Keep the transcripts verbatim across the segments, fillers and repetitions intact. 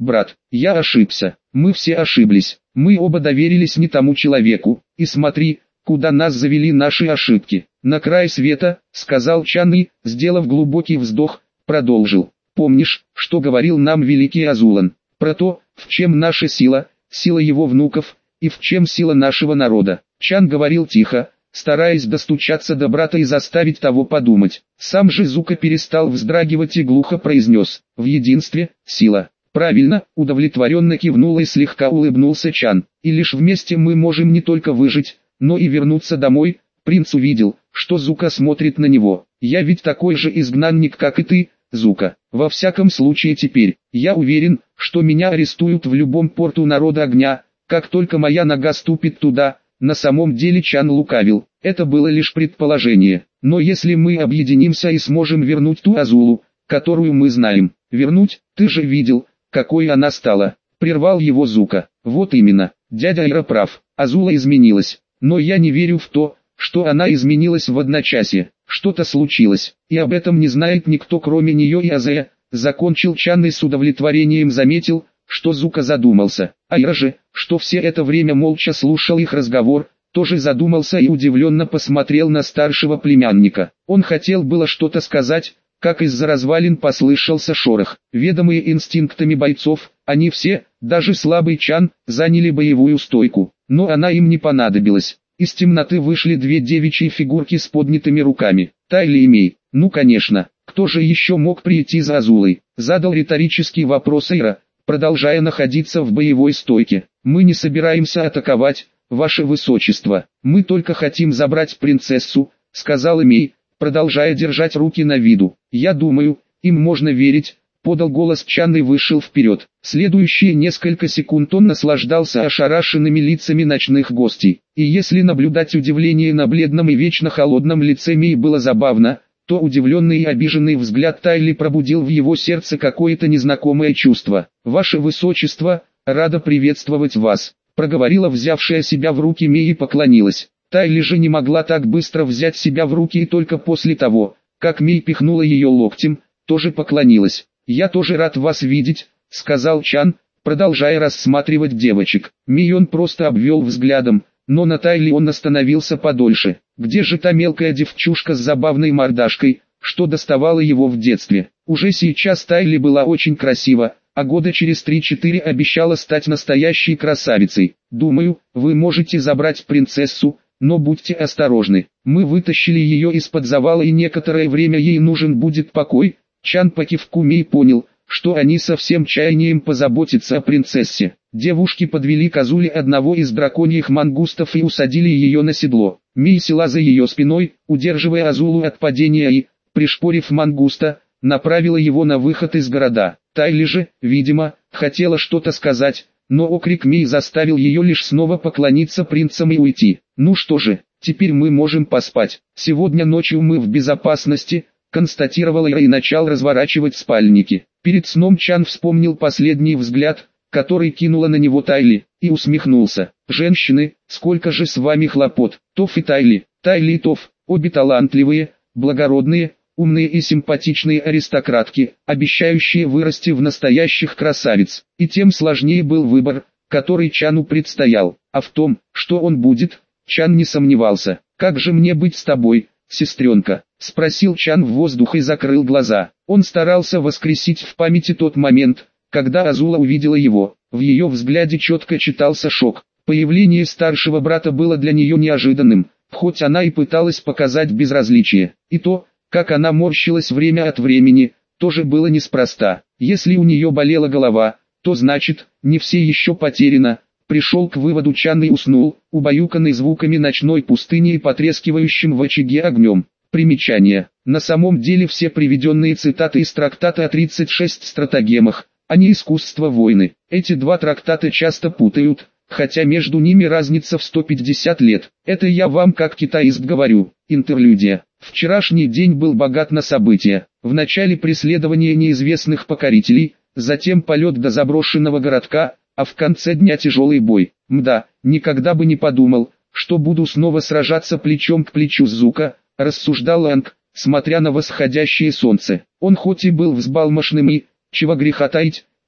брат, я ошибся, мы все ошиблись, мы оба доверились не тому человеку, и смотри, куда нас завели наши ошибки. На край света, сказал Чан и, сделав глубокий вздох, продолжил. Помнишь, что говорил нам великий Азулан, про то, в чем наша сила, сила его внуков, и в чем сила нашего народа? Чан говорил тихо, стараясь достучаться до брата и заставить того подумать. Сам же Зука перестал вздрагивать и глухо произнес: в единстве – сила. Правильно, удовлетворенно кивнул и слегка улыбнулся Чан. И лишь вместе мы можем не только выжить, но и вернуться домой. Принц увидел, что Зука смотрит на него. Я ведь такой же изгнанник, как и ты, Зука. Во всяком случае теперь, я уверен, что меня арестуют в любом порту народа огня, как только моя нога ступит туда. На самом деле Чан лукавил, это было лишь предположение. Но если мы объединимся и сможем вернуть ту Азулу, которую мы знаем, вернуть, ты же видел, какой она стала, прервал его Зука. Вот именно, дядя Ира прав, Азула изменилась, но я не верю в то, что она изменилась в одночасье. Что-то случилось, и об этом не знает никто кроме нее и Азея. Закончил Чан и с удовлетворением заметил, что Зука задумался. Айра же, что все это время молча слушал их разговор, тоже задумался и удивленно посмотрел на старшего племянника. Он хотел было что-то сказать, как из-за развалин послышался шорох. Ведомые инстинктами бойцов, они все, даже слабый Чан, заняли боевую стойку, но она им не понадобилась. Из темноты вышли две девичьи фигурки с поднятыми руками. Тайли и Мей. Ну конечно, кто же еще мог прийти за Азулой? Задал риторический вопрос Айра, продолжая находиться в боевой стойке. Мы не собираемся атаковать, ваше высочество. Мы только хотим забрать принцессу, сказал Мей, продолжая держать руки на виду. Я думаю, им можно верить. Подал голос Чан и вышел вперед. Следующие несколько секунд он наслаждался ошарашенными лицами ночных гостей. И если наблюдать удивление на бледном и вечно холодном лице Мей было забавно, то удивленный и обиженный взгляд Тайли пробудил в его сердце какое-то незнакомое чувство. «Ваше высочество, рада приветствовать вас», проговорила взявшая себя в руки Мей и поклонилась. Тайли же не могла так быстро взять себя в руки и только после того, как Мей пихнула ее локтем, тоже поклонилась. «Я тоже рад вас видеть», — сказал Чан, продолжая рассматривать девочек. Мей он просто обвел взглядом, но на Тайли он остановился подольше. Где же та мелкая девчушка с забавной мордашкой, что доставала его в детстве? Уже сейчас Тайли была очень красива, а года через три-четыре обещала стать настоящей красавицей. «Думаю, вы можете забрать принцессу, но будьте осторожны. Мы вытащили ее из-под завала и некоторое время ей нужен будет покой». Чан по кивку Мей понял, что они со всем чаянием позаботятся о принцессе. Девушки подвели к Азуле одного из драконьих мангустов и усадили ее на седло. Мей села за ее спиной, удерживая Азулу от падения и, пришпорив мангуста, направила его на выход из города. Тайли же, видимо, хотела что-то сказать, но окрик Мей заставил ее лишь снова поклониться принцам и уйти. «Ну что же, теперь мы можем поспать. Сегодня ночью мы в безопасности», констатировала Ира и начал разворачивать спальники. Перед сном Чан вспомнил последний взгляд, который кинула на него Тайли, и усмехнулся. «Женщины, сколько же с вами хлопот!» Тоф и Тайли, Тайли и Тоф, обе талантливые, благородные, умные и симпатичные аристократки, обещающие вырасти в настоящих красавиц. И тем сложнее был выбор, который Чану предстоял. А в том, что он будет, Чан не сомневался. «Как же мне быть с тобой, сестренка?» — спросил Чан в воздух и закрыл глаза. Он старался воскресить в памяти тот момент, когда Азула увидела его. В ее взгляде четко читался шок. Появление старшего брата было для нее неожиданным, хоть она и пыталась показать безразличие. И то, как она морщилась время от времени, тоже было неспроста. Если у нее болела голова, то значит, не все еще потеряно. Пришел к выводу Чан и уснул, убаюканный звуками ночной пустыни и потрескивающим в очаге огнем. Примечание. На самом деле все приведенные цитаты из трактата о тридцать шести стратагемах, а не искусство войны. Эти два трактата часто путают, хотя между ними разница в сто пятьдесят лет. Это я вам как китаист говорю. Интерлюдия. Вчерашний день был богат на события. В начале преследование неизвестных покорителей, затем полет до заброшенного городка, а в конце дня тяжелый бой. Мда, никогда бы не подумал, что буду снова сражаться плечом к плечу с Зука, рассуждал Анг, смотря на восходящее солнце. Он хоть и был взбалмошным и, чего греха таить,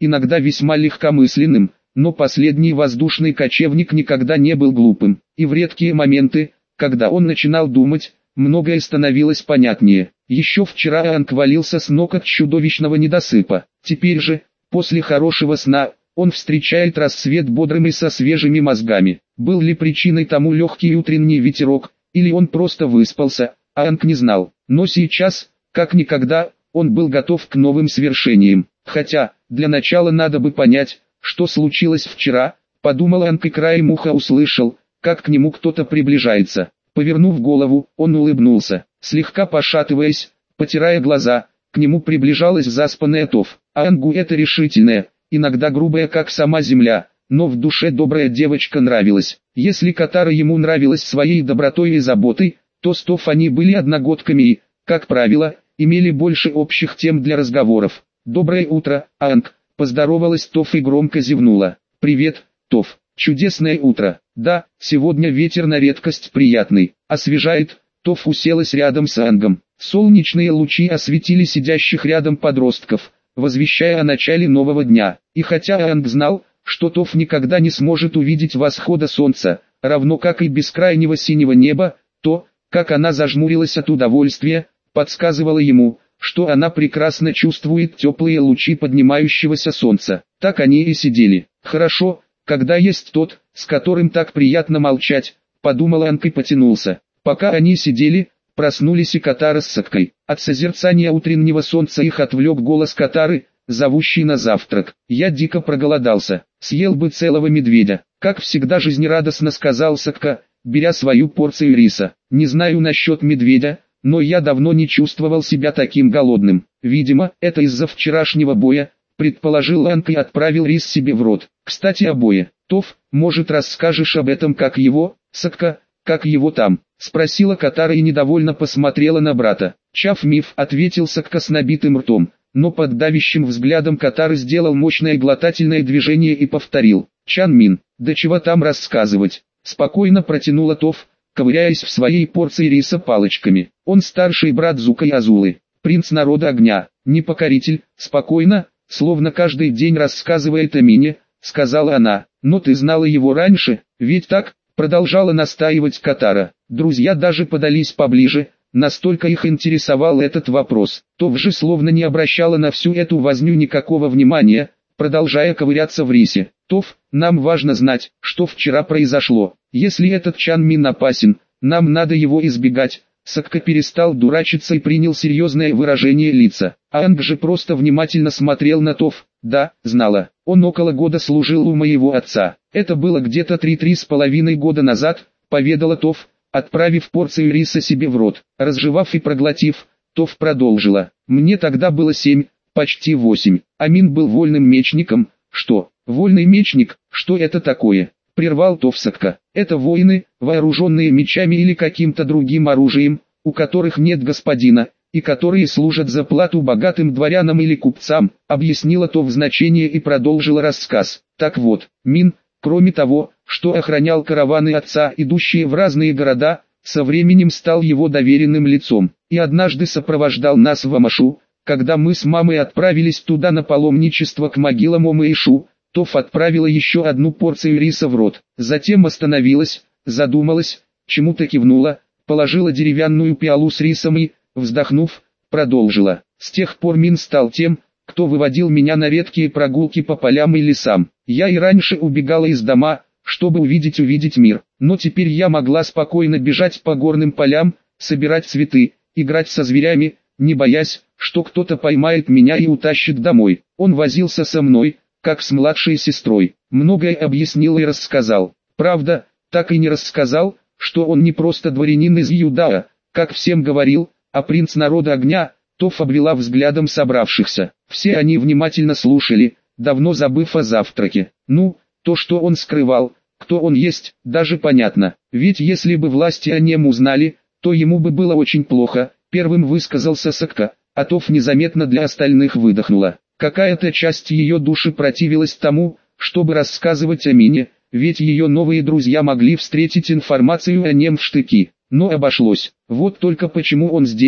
иногда весьма легкомысленным, но последний воздушный кочевник никогда не был глупым, и в редкие моменты, когда он начинал думать, многое становилось понятнее. Еще вчера Аанг валился с ног от чудовищного недосыпа, теперь же, после хорошего сна, он встречает рассвет бодрым и со свежими мозгами. Был ли причиной тому легкий утренний ветерок, или он просто выспался, Аанг не знал, но сейчас, как никогда, он был готов к новым свершениям. Хотя, для начала надо бы понять, что случилось вчера, подумал Аанг и краем уха услышал, как к нему кто-то приближается. Повернув голову, он улыбнулся, слегка пошатываясь, потирая глаза, к нему приближалась заспанная Тов. Аангу это решительная, иногда грубая как сама земля, но в душе добрая девочка нравилась. Если Катара ему нравилась своей добротой и заботой, то с Тов они были одногодками и, как правило, имели больше общих тем для разговоров. «Доброе утро, Аанг», — поздоровалась Тов и громко зевнула. «Привет, Тов, чудесное утро. Да, сегодня ветер на редкость приятный, освежает». Тов уселась рядом с Аангом. Солнечные лучи осветили сидящих рядом подростков, возвещая о начале нового дня. И хотя Аанг знал, что Тов никогда не сможет увидеть восхода солнца, равно как и бескрайнего синего неба, то, как она зажмурилась от удовольствия, подсказывало ему, что она прекрасно чувствует теплые лучи поднимающегося солнца. Так они и сидели. «Хорошо, когда есть тот, с которым так приятно молчать», — подумал Аанг и потянулся. Пока они сидели, проснулись и Катара с Саккой. От созерцания утреннего солнца их отвлек голос Катары, зовущий на завтрак. «Я дико проголодался, съел бы целого медведя», — как всегда жизнерадостно сказал Сакка, беря свою порцию риса. «Не знаю насчет медведя, но я давно не чувствовал себя таким голодным. Видимо, это из-за вчерашнего боя», — предположил Аанг и отправил рис себе в рот. «Кстати о бое, Тов, может расскажешь об этом, как его, Сакка, как его там?» — спросила Катара и недовольно посмотрела на брата. «Чав миф», — ответил Сакка с набитым ртом, но под давящим взглядом Катары сделал мощное глотательное движение и повторил. «Чан Мин, да чего там рассказывать?» — спокойно протянула Тов, ковыряясь в своей порции риса палочками. «Он старший брат Зука и Азулы, принц народа огня, непокоритель», — спокойно, словно каждый день рассказывает о Мине, сказала она. «Но ты знала его раньше, ведь так?» — продолжала настаивать Катара. Друзья даже подались поближе, настолько их интересовал этот вопрос. Тов же словно не обращала на всю эту возню никакого внимания, продолжая ковыряться в рисе. «Тов, нам важно знать, что вчера произошло. Если этот Чан Мин опасен, нам надо его избегать». Сакка перестал дурачиться и принял серьезное выражение лица. Аанг же просто внимательно смотрел на Тов. «Да, знала. Он около года служил у моего отца. Это было где-то три-три с половиной года назад», — поведала Тов, отправив порцию риса себе в рот. Разжевав и проглотив, Тов продолжила. «Мне тогда было семь, почти восемь. Амин был вольным мечником». «Что, вольный мечник, что это такое?» — прервал Тов Сакка. «Это воины, вооруженные мечами или каким-то другим оружием, у которых нет господина, и которые служат за плату богатым дворянам или купцам», — объяснила Тов значение и продолжила рассказ. «Так вот, Мин, кроме того, что охранял караваны отца, идущие в разные города, со временем стал его доверенным лицом, и однажды сопровождал нас в Амашу, когда мы с мамой отправились туда на паломничество к могилам Ома и Шу». Тов отправила еще одну порцию риса в рот, затем остановилась, задумалась, чему-то кивнула, положила деревянную пиалу с рисом и, вздохнув, продолжила. «С тех пор Мин стал тем, кто выводил меня на редкие прогулки по полям и лесам. Я и раньше убегала из дома, чтобы увидеть увидеть мир, но теперь я могла спокойно бежать по горным полям, собирать цветы, играть со зверями, не боясь, что кто-то поймает меня и утащит домой. Он возился со мной, как с младшей сестрой, многое объяснил и рассказал. Правда, так и не рассказал, что он не просто дворянин из Юдаа, как всем говорил, а принц народа огня». Тов обвела взглядом собравшихся. Все они внимательно слушали, давно забыв о завтраке. Ну, то, что он скрывал, кто он есть, даже понятно. Ведь если бы власти о нем узнали, то ему бы было очень плохо. Первым высказался Сакка, а Тов незаметно для остальных выдохнула. Какая-то часть ее души противилась тому, чтобы рассказывать о Мине, ведь ее новые друзья могли встретить информацию о нем в штыки. Но обошлось. Вот только почему он здесь,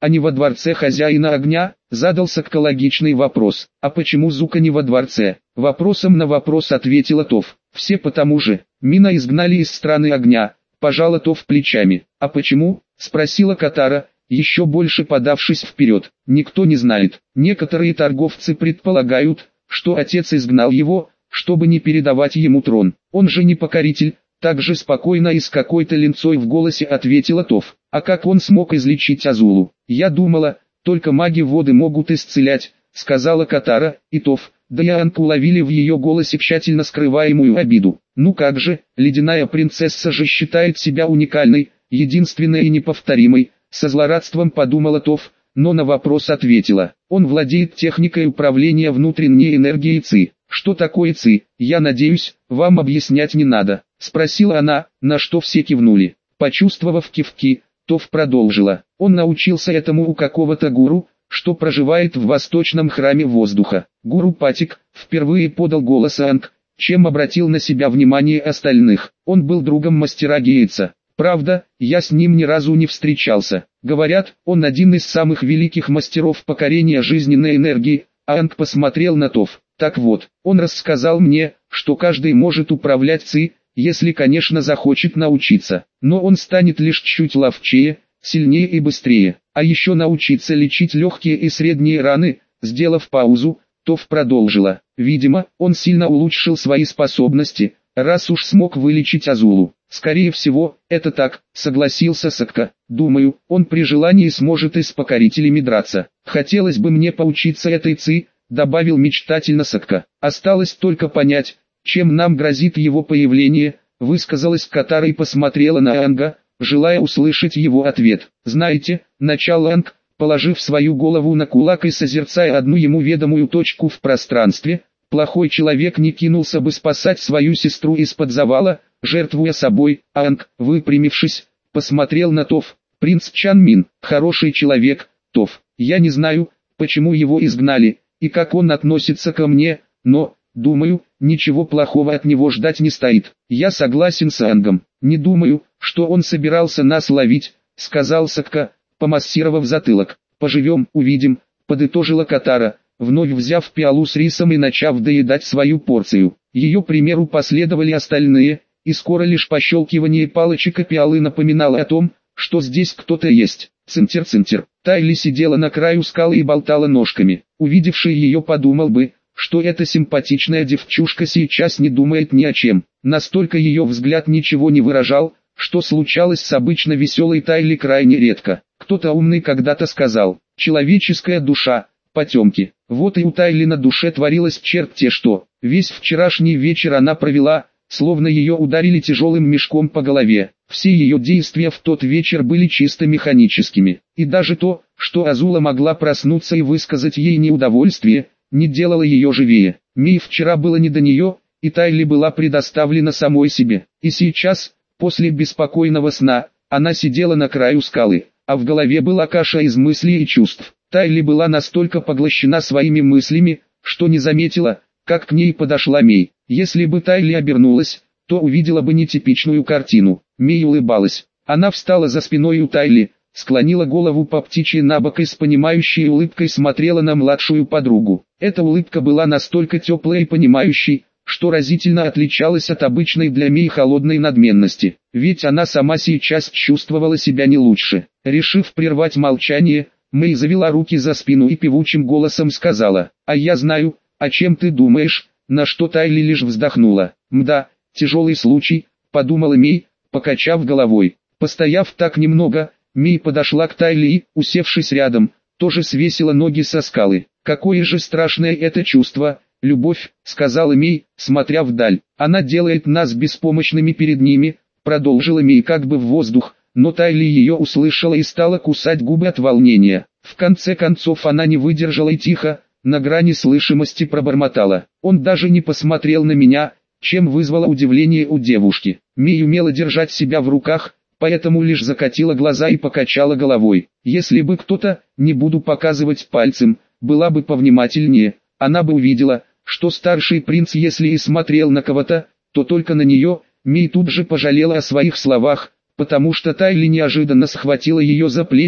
а не во дворце хозяина огня? Задал Сокка логичный вопрос. А почему Зука не во дворце? Вопросом на вопрос ответила Тов. Все потому же. Мина изгнали из страны огня. Пожала Тов плечами. А почему? Спросила Катара, еще больше подавшись вперед. Никто не знает. Некоторые торговцы предполагают, что отец изгнал его, чтобы не передавать ему трон. Он же не покоритель. Так же спокойно и с какой-то линцой в голосе ответила Тов. А как он смог излечить Азулу? Я думала, только маги воды могут исцелять, сказала Катара, и Тов, да и Анг уловили в ее голосе тщательно скрываемую обиду. Ну как же, ледяная принцесса же считает себя уникальной, единственной и неповторимой, со злорадством подумала Тов, но на вопрос ответила. Он владеет техникой управления внутренней энергией Ци. Что такое Ци, я надеюсь, вам объяснять не надо, спросила она, на что все кивнули. Почувствовав кивки, Тов продолжила. Он научился этому у какого-то гуру, что проживает в восточном храме воздуха. Гуру Патик впервые подал голос Анг, чем обратил на себя внимание остальных. Он был другом мастера Гейтса. Правда, я с ним ни разу не встречался. Говорят, он один из самых великих мастеров покорения жизненной энергии. Анг посмотрел на Тов. Так вот, он рассказал мне, что каждый может управлять Ци, если, конечно, захочет научиться. Но он станет лишь чуть ловчее, сильнее и быстрее. А еще научиться лечить легкие и средние раны. Сделав паузу, Тов продолжила. Видимо, он сильно улучшил свои способности, раз уж смог вылечить Азулу. Скорее всего, это так, согласился Сокка. Думаю, он при желании сможет и с покорителями драться. Хотелось бы мне поучиться этой Ци, добавил мечтательно Сокка. Осталось только понять, чем нам грозит его появление, высказалась Катара и посмотрела на Анга, желая услышать его ответ. Знаете, начал Анг, положив свою голову на кулак и созерцая одну ему ведомую точку в пространстве, плохой человек не кинулся бы спасать свою сестру из-под завала, жертвуя собой. Анг, выпрямившись, посмотрел на Тов. Принц Чанмин, хороший человек, Тов. Я не знаю, почему его изгнали, и как он относится ко мне, но, думаю, ничего плохого от него ждать не стоит. Я согласен с Ангом. Не думаю, что он собирался нас ловить, сказал Сокка, помассировав затылок. Поживем, увидим, подытожила Катара, вновь взяв пиалу с рисом и начав доедать свою порцию. Ее примеру последовали остальные, и скоро лишь пощелкивание палочек и пиалы напоминало о том, что здесь кто-то есть. Цинтер-цинтер. Тайли сидела на краю скалы и болтала ножками. Увидевший ее подумал бы, что эта симпатичная девчушка сейчас не думает ни о чем. Настолько ее взгляд ничего не выражал, что случалось с обычно веселой Тайли крайне редко. Кто-то умный когда-то сказал: человеческая душа, потемки. Вот и у Тайли на душе творилось черт-те что. Весь вчерашний вечер она провела, словно ее ударили тяжелым мешком по голове. Все ее действия в тот вечер были чисто механическими. И даже то, что Азула могла проснуться и высказать ей неудовольствие, не делало ее живее. Мии вчера было не до нее, и Тайли была предоставлена самой себе. И сейчас, после беспокойного сна, она сидела на краю скалы, а в голове была каша из мыслей и чувств. Тайли была настолько поглощена своими мыслями, что не заметила, как к ней подошла Мей. Если бы Тайли обернулась, то увидела бы нетипичную картину. Мей улыбалась. Она встала за спиной у Тайли, склонила голову по птичьи набок и с понимающей улыбкой смотрела на младшую подругу. Эта улыбка была настолько теплой и понимающей, что разительно отличалась от обычной для Мей холодной надменности. Ведь она сама сейчас чувствовала себя не лучше. Решив прервать молчание, Мэй завела руки за спину и певучим голосом сказала: «А я знаю, о чем ты думаешь», на что Тайли лишь вздохнула. «Мда, тяжелый случай», подумала Мей, покачав головой. Постояв так немного, Мей подошла к Тайли и, усевшись рядом, тоже свесила ноги со скалы. «Какое же страшное это чувство, любовь», сказала Мей, смотря вдаль. «Она делает нас беспомощными перед ними», продолжила Мей как бы в воздух, но Тайли ее услышала и стала кусать губы от волнения. В конце концов она не выдержала и тихо, на грани слышимости пробормотала: «Он даже не посмотрел на меня», чем вызвало удивление у девушки. Мей умела держать себя в руках, поэтому лишь закатила глаза и покачала головой. Если бы кто-то, не буду показывать пальцем, была бы повнимательнее, она бы увидела, что старший принц если и смотрел на кого-то, то только на нее. Мей тут же пожалела о своих словах, потому что Тайли неожиданно схватила ее за плечи,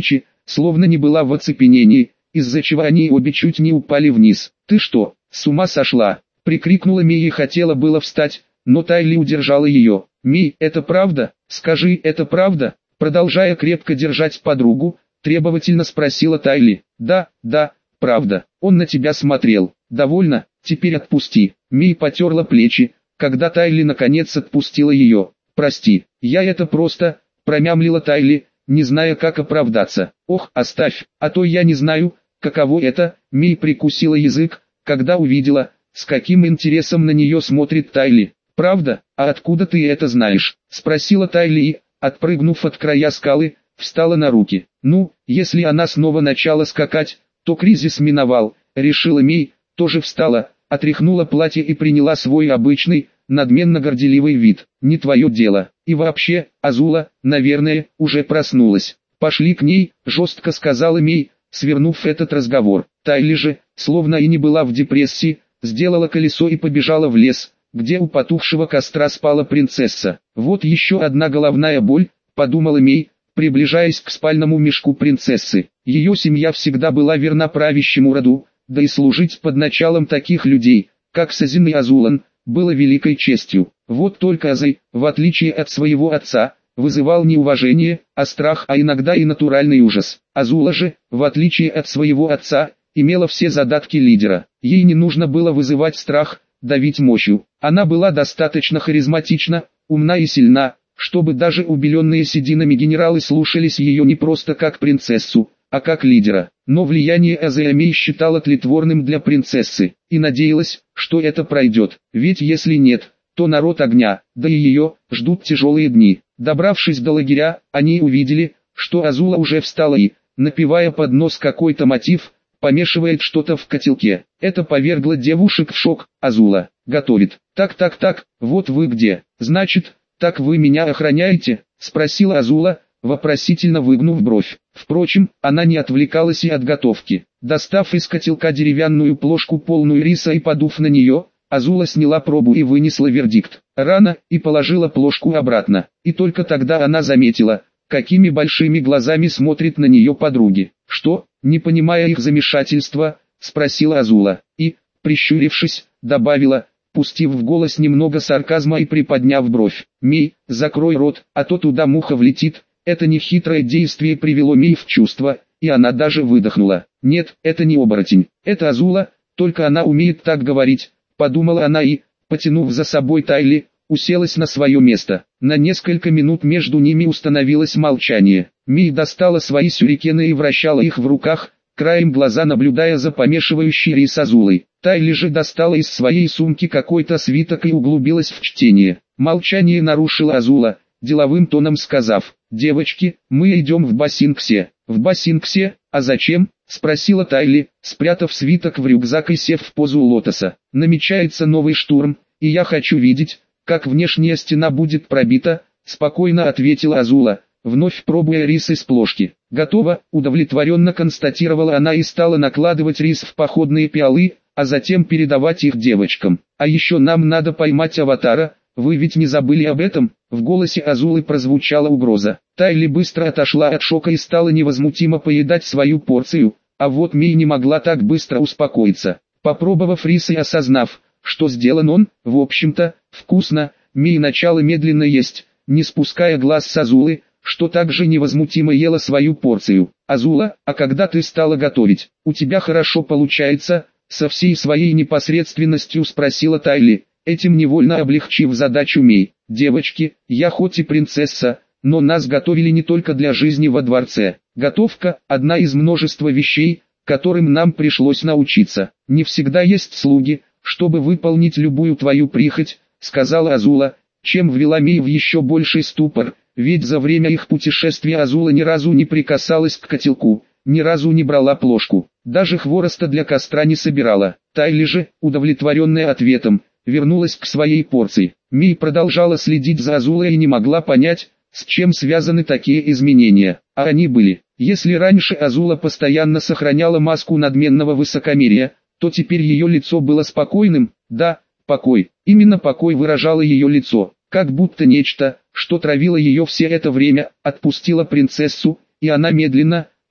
словно не была в оцепенении, из-за чего они обе чуть не упали вниз. «Ты что, с ума сошла?» — прикрикнула Мия и хотела было встать, но Тайли удержала ее. «Ми, это правда? Скажи, это правда?» Продолжая крепко держать подругу, требовательно спросила Тайли. «Да, да, правда. Он на тебя смотрел. Довольно, теперь отпусти». Ми потерла плечи, когда Тайли наконец отпустила ее. «Прости, я это просто...» — промямлила Тайли, не зная, как оправдаться. «Ох, оставь, а то я не знаю, каково это». Ми прикусила язык, когда увидела, с каким интересом на нее смотрит Тайли. «Правда? А откуда ты это знаешь?» — спросила Тайли и, отпрыгнув от края скалы, встала на руки. «Ну, если она снова начала скакать, то кризис миновал», — решила Мей, тоже встала, отряхнула платье и приняла свой обычный, надменно-горделивый вид. «Не твое дело. И вообще, Азула, наверное, уже проснулась. Пошли к ней», — жестко сказала Мей, свернув этот разговор. Тайли же, словно и не была в депрессии, сделала колесо и побежала в лес, где у потухшего костра спала принцесса. «Вот еще одна головная боль», — подумала Мей, приближаясь к спальному мешку принцессы. Ее семья всегда была верна правящему роду, да и служить под началом таких людей, как Сазин и Азулан, было великой честью. Вот только Азай, в отличие от своего отца, вызывал не уважение, а страх, а иногда и натуральный ужас. Азула же, в отличие от своего отца, имела все задатки лидера. Ей не нужно было вызывать страх, давить мощью. Она была достаточно харизматична, умна и сильна, чтобы даже убеленные сединами генералы слушались ее не просто как принцессу, а как лидера. Но влияние Азеамей считала тлетворным для принцессы, и надеялась, что это пройдет. Ведь если нет, то народ огня, да и ее, ждут тяжелые дни. Добравшись до лагеря, они увидели, что Азула уже встала и, напевая под нос какой-то мотив, помешивает что-то в котелке. Это повергло девушек в шок. «Азула готовит. Так-так-так, вот вы где. Значит, так вы меня охраняете?» — спросила Азула, вопросительно выгнув бровь. Впрочем, она не отвлекалась и от готовки. Достав из котелка деревянную плошку полную риса и подув на нее, Азула сняла пробу и вынесла вердикт. Рано, и положила плошку обратно. И только тогда она заметила, какими большими глазами смотрит на нее подруги. «Что?» — не понимая их замешательства, спросила Азула. И, прищурившись, добавила, пустив в голос немного сарказма и приподняв бровь. «Мей, закрой рот, а то туда муха влетит». Это нехитрое действие привело Мей в чувство, и она даже выдохнула. «Нет, это не оборотень, это Азула, только она умеет так говорить», — подумала она и, потянув за собой Тайли, уселась на свое место. На несколько минут между ними установилось молчание. Мей достала свои сюрикены и вращала их в руках, краем глаза наблюдая за помешивающей рис Азулой. Тайли же достала из своей сумки какой-то свиток и углубилась в чтение. Молчание нарушила Азула, деловым тоном сказав: «Девочки, мы идем в Басинксе». «В Басинксе? А зачем?» — спросила Тайли, спрятав свиток в рюкзак и сев в позу лотоса. «Намечается новый штурм, и я хочу видеть, как внешняя стена будет пробита», — спокойно ответила Азула, вновь пробуя рис из плошки. «Готово», — удовлетворенно констатировала она и стала накладывать рис в походные пиалы, а затем передавать их девочкам. «А еще нам надо поймать аватара, вы ведь не забыли об этом?» В голосе Азулы прозвучала угроза. Тайли быстро отошла от шока и стала невозмутимо поедать свою порцию, а вот Мей не могла так быстро успокоиться. Попробовав рис и осознав, что сделан он, в общем-то, вкусно, Мей начала медленно есть, не спуская глаз с Азулы, что также невозмутимо ела свою порцию. «Азула, а когда ты стала готовить? У тебя хорошо получается?» Со всей своей непосредственностью спросила Тайли, этим невольно облегчив задачу Мей. «Девочки, я хоть и принцесса, но нас готовили не только для жизни во дворце. Готовка – одна из множества вещей, которым нам пришлось научиться. Не всегда есть слуги, чтобы выполнить любую твою прихоть», – сказала Азула, чем ввела Мей в еще больший ступор, ведь за время их путешествия Азула ни разу не прикасалась к котелку, ни разу не брала плошку, даже хвороста для костра не собирала. Тайли же, удовлетворенная ответом, вернулась к своей порции. Мей продолжала следить за Азулой и не могла понять, с чем связаны такие изменения. А они были. Если раньше Азула постоянно сохраняла маску надменного высокомерия, то теперь ее лицо было спокойным. Да, покой. Именно покой выражало ее лицо. Как будто нечто, что травило ее все это время, отпустило принцессу, и она медленно,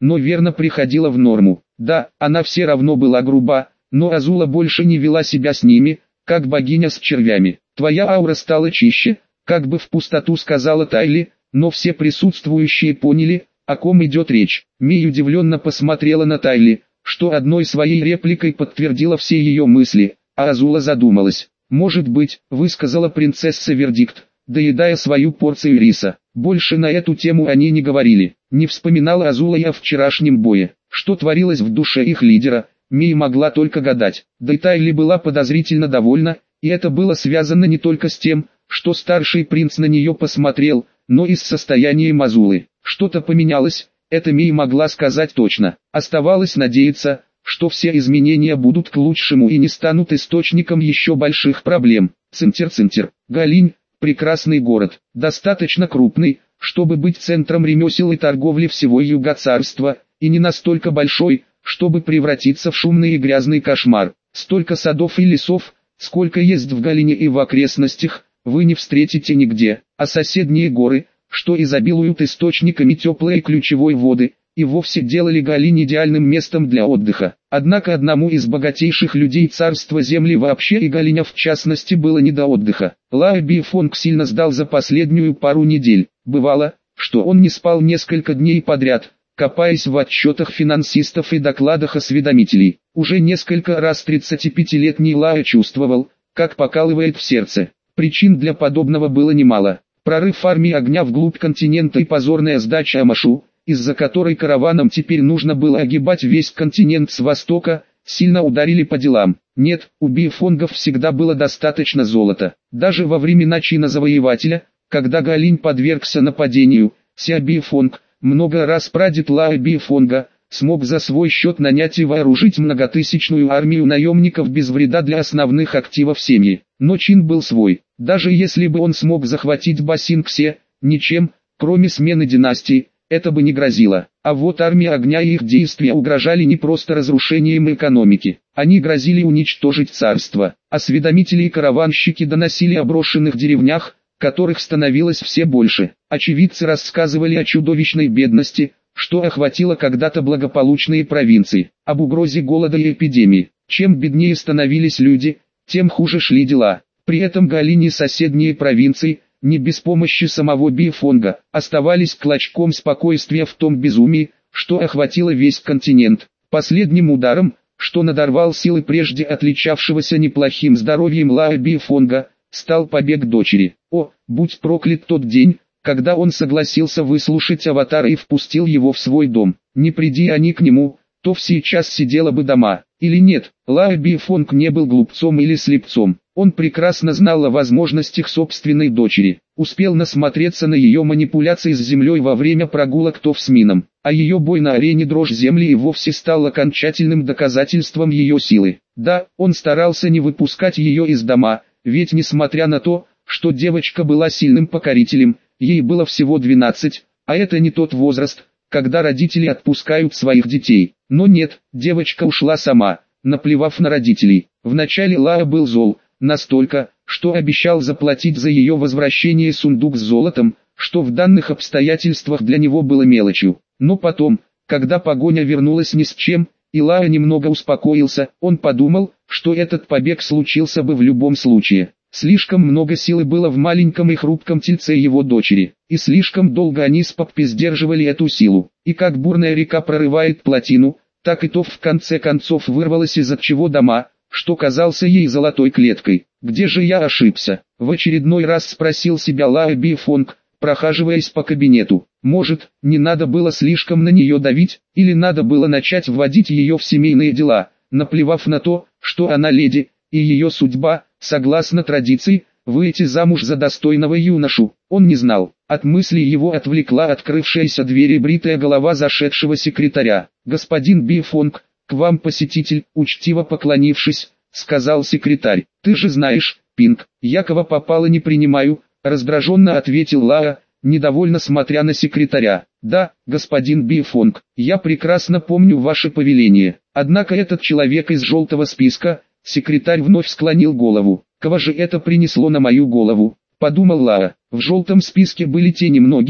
но верно приходила в норму. Да, она все равно была груба, но Азула больше не вела себя с ними, как богиня с червями. Твоя аура стала чище, как бы в пустоту сказала Тайли, но все присутствующие поняли, о ком идет речь. Мэй удивленно посмотрела на Тайли, что одной своей репликой подтвердила все ее мысли, а Азула задумалась. «Может быть», — высказала принцесса вердикт, доедая свою порцию риса. Больше на эту тему они не говорили. Не вспоминала Азула и о вчерашнем бое. Что творилось в душе их лидера, Мэй могла только гадать. Да и Тайли была подозрительно довольна, и это было связано не только с тем, что старший принц на нее посмотрел, но и с состоянием Азулы. Что-то поменялось, это Мэй могла сказать точно. Оставалось надеяться, что все изменения будут к лучшему и не станут источником еще больших проблем. Цинтер-цинтер, Галинь, прекрасный город, достаточно крупный, чтобы быть центром ремесел и торговли всего Юго-царства, и не настолько большой, чтобы превратиться в шумный и грязный кошмар. Столько садов и лесов, сколько есть в Галине и в окрестностях, вы не встретите нигде, а соседние горы, что изобилуют источниками теплой и ключевой воды, и вовсе делали Галинь идеальным местом для отдыха. Однако одному из богатейших людей царства земли вообще и Галиня в частности было не до отдыха. Лао Бифонг сильно сдал за последнюю пару недель. Бывало, что он не спал несколько дней подряд, копаясь в отчетах финансистов и докладах осведомителей. Уже несколько раз тридцатипятилетний Лао чувствовал, как покалывает в сердце. Причин для подобного было немало. Прорыв армии огня вглубь континента и позорная сдача Амашу, из-за которой караванам теперь нужно было огибать весь континент с востока, сильно ударили по делам. Нет, у Бифонгов всегда было достаточно золота. Даже во времена чина завоевателя, когда Галинь подвергся нападению, Ся Бифонг, много раз прадед Лао Бифонга, смог за свой счет нанять и вооружить многотысячную армию наемников без вреда для основных активов семьи. Но чин был свой. Даже если бы он смог захватить Басингсе, ничем, кроме смены династии, это бы не грозило. А вот армия огня и их действия угрожали не просто разрушением экономики. Они грозили уничтожить царство. Осведомители и караванщики доносили о брошенных деревнях, которых становилось все больше. Очевидцы рассказывали о чудовищной бедности, что охватило когда-то благополучные провинции, об угрозе голода и эпидемии. Чем беднее становились люди, тем хуже шли дела. При этом Галинь и соседние провинции, не без помощи самого Бифонга, оставались клочком спокойствия в том безумии, что охватило весь континент. Последним ударом, что надорвал силы прежде отличавшегося неплохим здоровьем Лао Бифонга, стал побег дочери. О, будь проклят тот день, когда он согласился выслушать аватара и впустил его в свой дом. Не приди они к нему, то сейчас сидела бы дома. Или нет, Лао Бифонг не был глупцом или слепцом. Он прекрасно знал о возможностях собственной дочери. Успел насмотреться на ее манипуляции с землей во время прогулок Товсмином. А ее бой на арене дрожь земли и вовсе стал окончательным доказательством ее силы. Да, он старался не выпускать ее из дома, ведь несмотря на то, что девочка была сильным покорителем, ей было всего двенадцать, а это не тот возраст, когда родители отпускают своих детей. Но нет, девочка ушла сама, наплевав на родителей. Вначале Лао был зол, настолько, что обещал заплатить за ее возвращение сундук с золотом, что в данных обстоятельствах для него было мелочью. Но потом, когда погоня вернулась ни с чем, и Лао немного успокоился, он подумал, что этот побег случился бы в любом случае. Слишком много силы было в маленьком и хрупком тельце его дочери, и слишком долго они с Поппи сдерживали эту силу. И как бурная река прорывает плотину, так и то в конце концов вырвалось из-от чего дома, что казался ей золотой клеткой. Где же я ошибся? В очередной раз спросил себя Лао Бифонг, прохаживаясь по кабинету. Может, не надо было слишком на нее давить, или надо было начать вводить ее в семейные дела, наплевав на то, что она леди, и ее судьба, согласно традиции, выйти замуж за достойного юношу. Он не знал. От мысли его отвлекла открывшаяся дверь и бритая голова зашедшего секретаря. «Господин Бифонг, к вам посетитель», учтиво поклонившись, сказал секретарь. «Ты же знаешь, Пинг, я кого попало не принимаю», раздраженно ответил Лао, недовольно смотря на секретаря. «Да, господин Бифонг, я прекрасно помню ваше повеление. Однако этот человек из желтого списка...» Секретарь вновь склонил голову. «Кого же это принесло на мою голову?» — подумал Лао. В желтом списке были те немногие,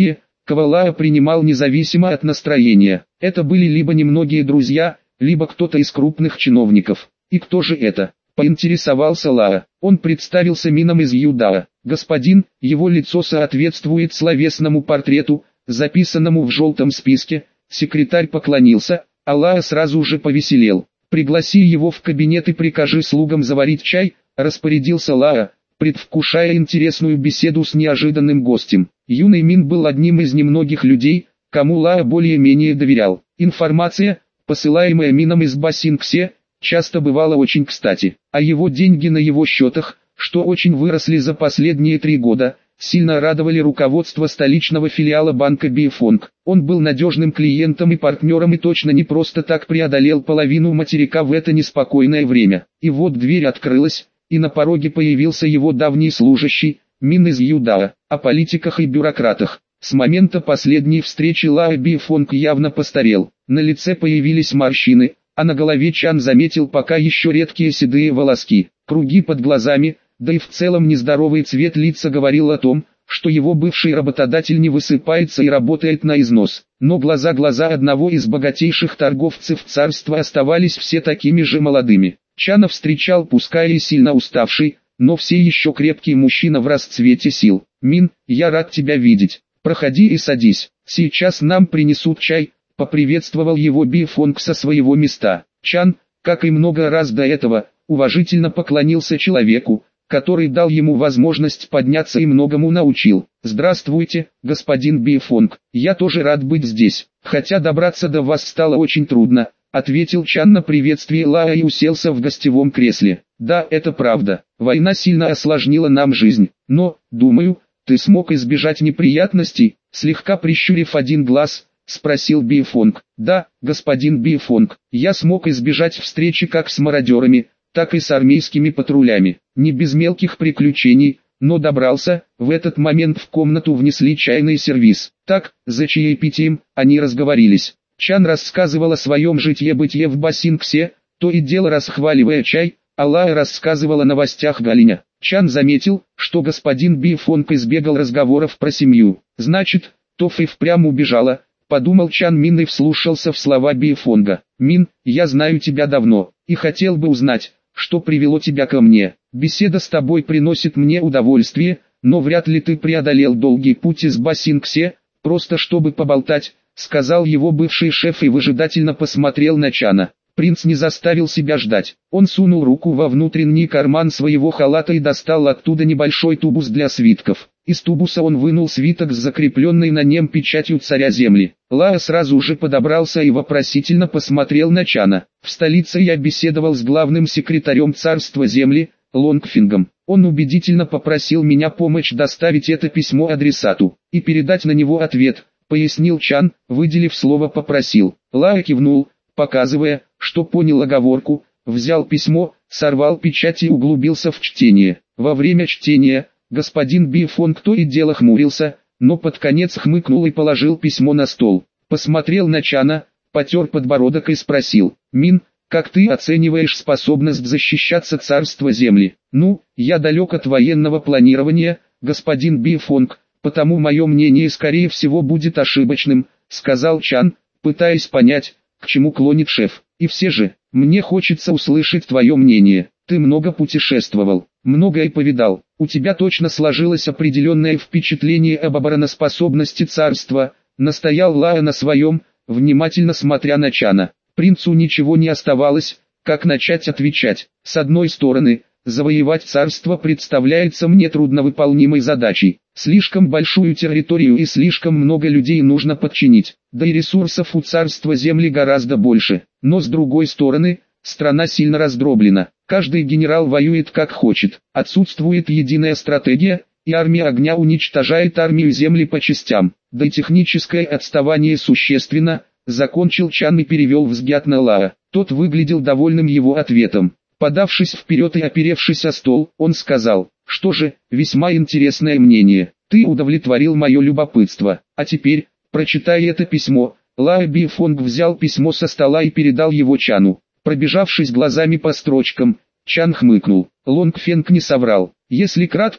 кого Лая принимал независимо от настроения. Это были либо немногие друзья, либо кто-то из крупных чиновников. И кто же это? Поинтересовался Лая. Он представился Мином из Юдаа. Господин, его лицо соответствует словесному портрету, записанному в желтом списке. Секретарь поклонился, а Лая сразу же повеселел. «Пригласи его в кабинет и прикажи слугам заварить чай», — распорядился Лая, предвкушая интересную беседу с неожиданным гостем. Юный Мин был одним из немногих людей, кому Лая более-менее доверял. Информация, посылаемая Мином из Басингсе, часто бывала очень кстати, а его деньги на его счетах, что очень выросли за последние три года, сильно радовали руководство столичного филиала банка Бифонг. Он был надежным клиентом и партнером и точно не просто так преодолел половину материка в это неспокойное время. И вот дверь открылась, и на пороге появился его давний служащий, Мин из Юдаа. О политиках и бюрократах. С момента последней встречи Лая Бифонг явно постарел. На лице появились морщины, а на голове Чан заметил пока еще редкие седые волоски, круги под глазами, да и в целом нездоровый цвет лица говорил о том, что его бывший работодатель не высыпается и работает на износ. Но глаза-глаза одного из богатейших торговцев царства оставались все такими же молодыми. Чана встречал пускай и сильно уставший, но все еще крепкий мужчина в расцвете сил. «Мин, я рад тебя видеть. Проходи и садись. Сейчас нам принесут чай», — поприветствовал его Бифонг со своего места. Чан, как и много раз до этого, уважительно поклонился человеку, который дал ему возможность подняться и многому научил. «Здравствуйте, господин Бифонг, я тоже рад быть здесь, хотя добраться до вас стало очень трудно», — ответил Чан на приветствие Лая и уселся в гостевом кресле. «Да, это правда, война сильно осложнила нам жизнь, но, думаю, ты смог избежать неприятностей», — слегка прищурив один глаз, спросил Бифонг. «Да, господин Бифонг, я смог избежать встречи как с мародерами, так и с армейскими патрулями. Не без мелких приключений, но добрался». В этот момент в комнату внесли чайный сервиз. Так, за чаепитием, они разговорились. Чан рассказывал о своем житье-бытие в Басингсе, то и дело расхваливая чай, а Лая рассказывал о новостях Галиня. Чан заметил, что господин Бифонг избегал разговоров про семью. «Значит, Тоф и впрямь убежала», — подумал Чан Мин и вслушался в слова Бифонга. «Мин, я знаю тебя давно, и хотел бы узнать, что привело тебя ко мне. Беседа с тобой приносит мне удовольствие, но вряд ли ты преодолел долгий путь из Басингсе, просто чтобы поболтать», — сказал его бывший шеф и выжидательно посмотрел на Чана. Принц не заставил себя ждать. Он сунул руку во внутренний карман своего халата и достал оттуда небольшой тубус для свитков. Из тубуса он вынул свиток с закрепленной на нем печатью царя земли. Лая сразу же подобрался и вопросительно посмотрел на Чана. «В столице я беседовал с главным секретарем царства земли, Лонгфингом. Он убедительно попросил меня помочь доставить это письмо адресату и передать на него ответ», — пояснил Чан, выделив слово «попросил». Лая кивнул, показывая, что понял оговорку, взял письмо, сорвал печать и углубился в чтение. Во время чтения господин Бифонг то и дело хмурился, но под конец хмыкнул и положил письмо на стол. Посмотрел на Чана, потер подбородок и спросил: «Мин, как ты оцениваешь способность защищаться царства земли?» «Ну, я далек от военного планирования, господин Бифонг, потому мое мнение скорее всего будет ошибочным», — сказал Чан, пытаясь понять, к чему клонит шеф. «И все же, мне хочется услышать твое мнение. Ты много путешествовал, многое повидал. У тебя точно сложилось определенное впечатление об обороноспособности царства», — настоял Лая на своем, внимательно смотря на Чана. Принцу ничего не оставалось, как начать отвечать. «С одной стороны, завоевать царство представляется мне трудновыполнимой задачей. Слишком большую территорию и слишком много людей нужно подчинить, да и ресурсов у царства земли гораздо больше. Но с другой стороны, страна сильно раздроблена, каждый генерал воюет как хочет, отсутствует единая стратегия, и армия огня уничтожает армию земли по частям, да и техническое отставание существенно», — закончил Чан и перевел взгляд на Лая. Тот выглядел довольным его ответом. Подавшись вперед и оперевшись о стол, он сказал: «Что же, весьма интересное мнение. Ты удовлетворил мое любопытство. А теперь, прочитай это письмо». Лая Бифонг взял письмо со стола и передал его Чану. Пробежавшись глазами по строчкам, Чан хмыкнул. Лонгфенг не соврал. Если кратко,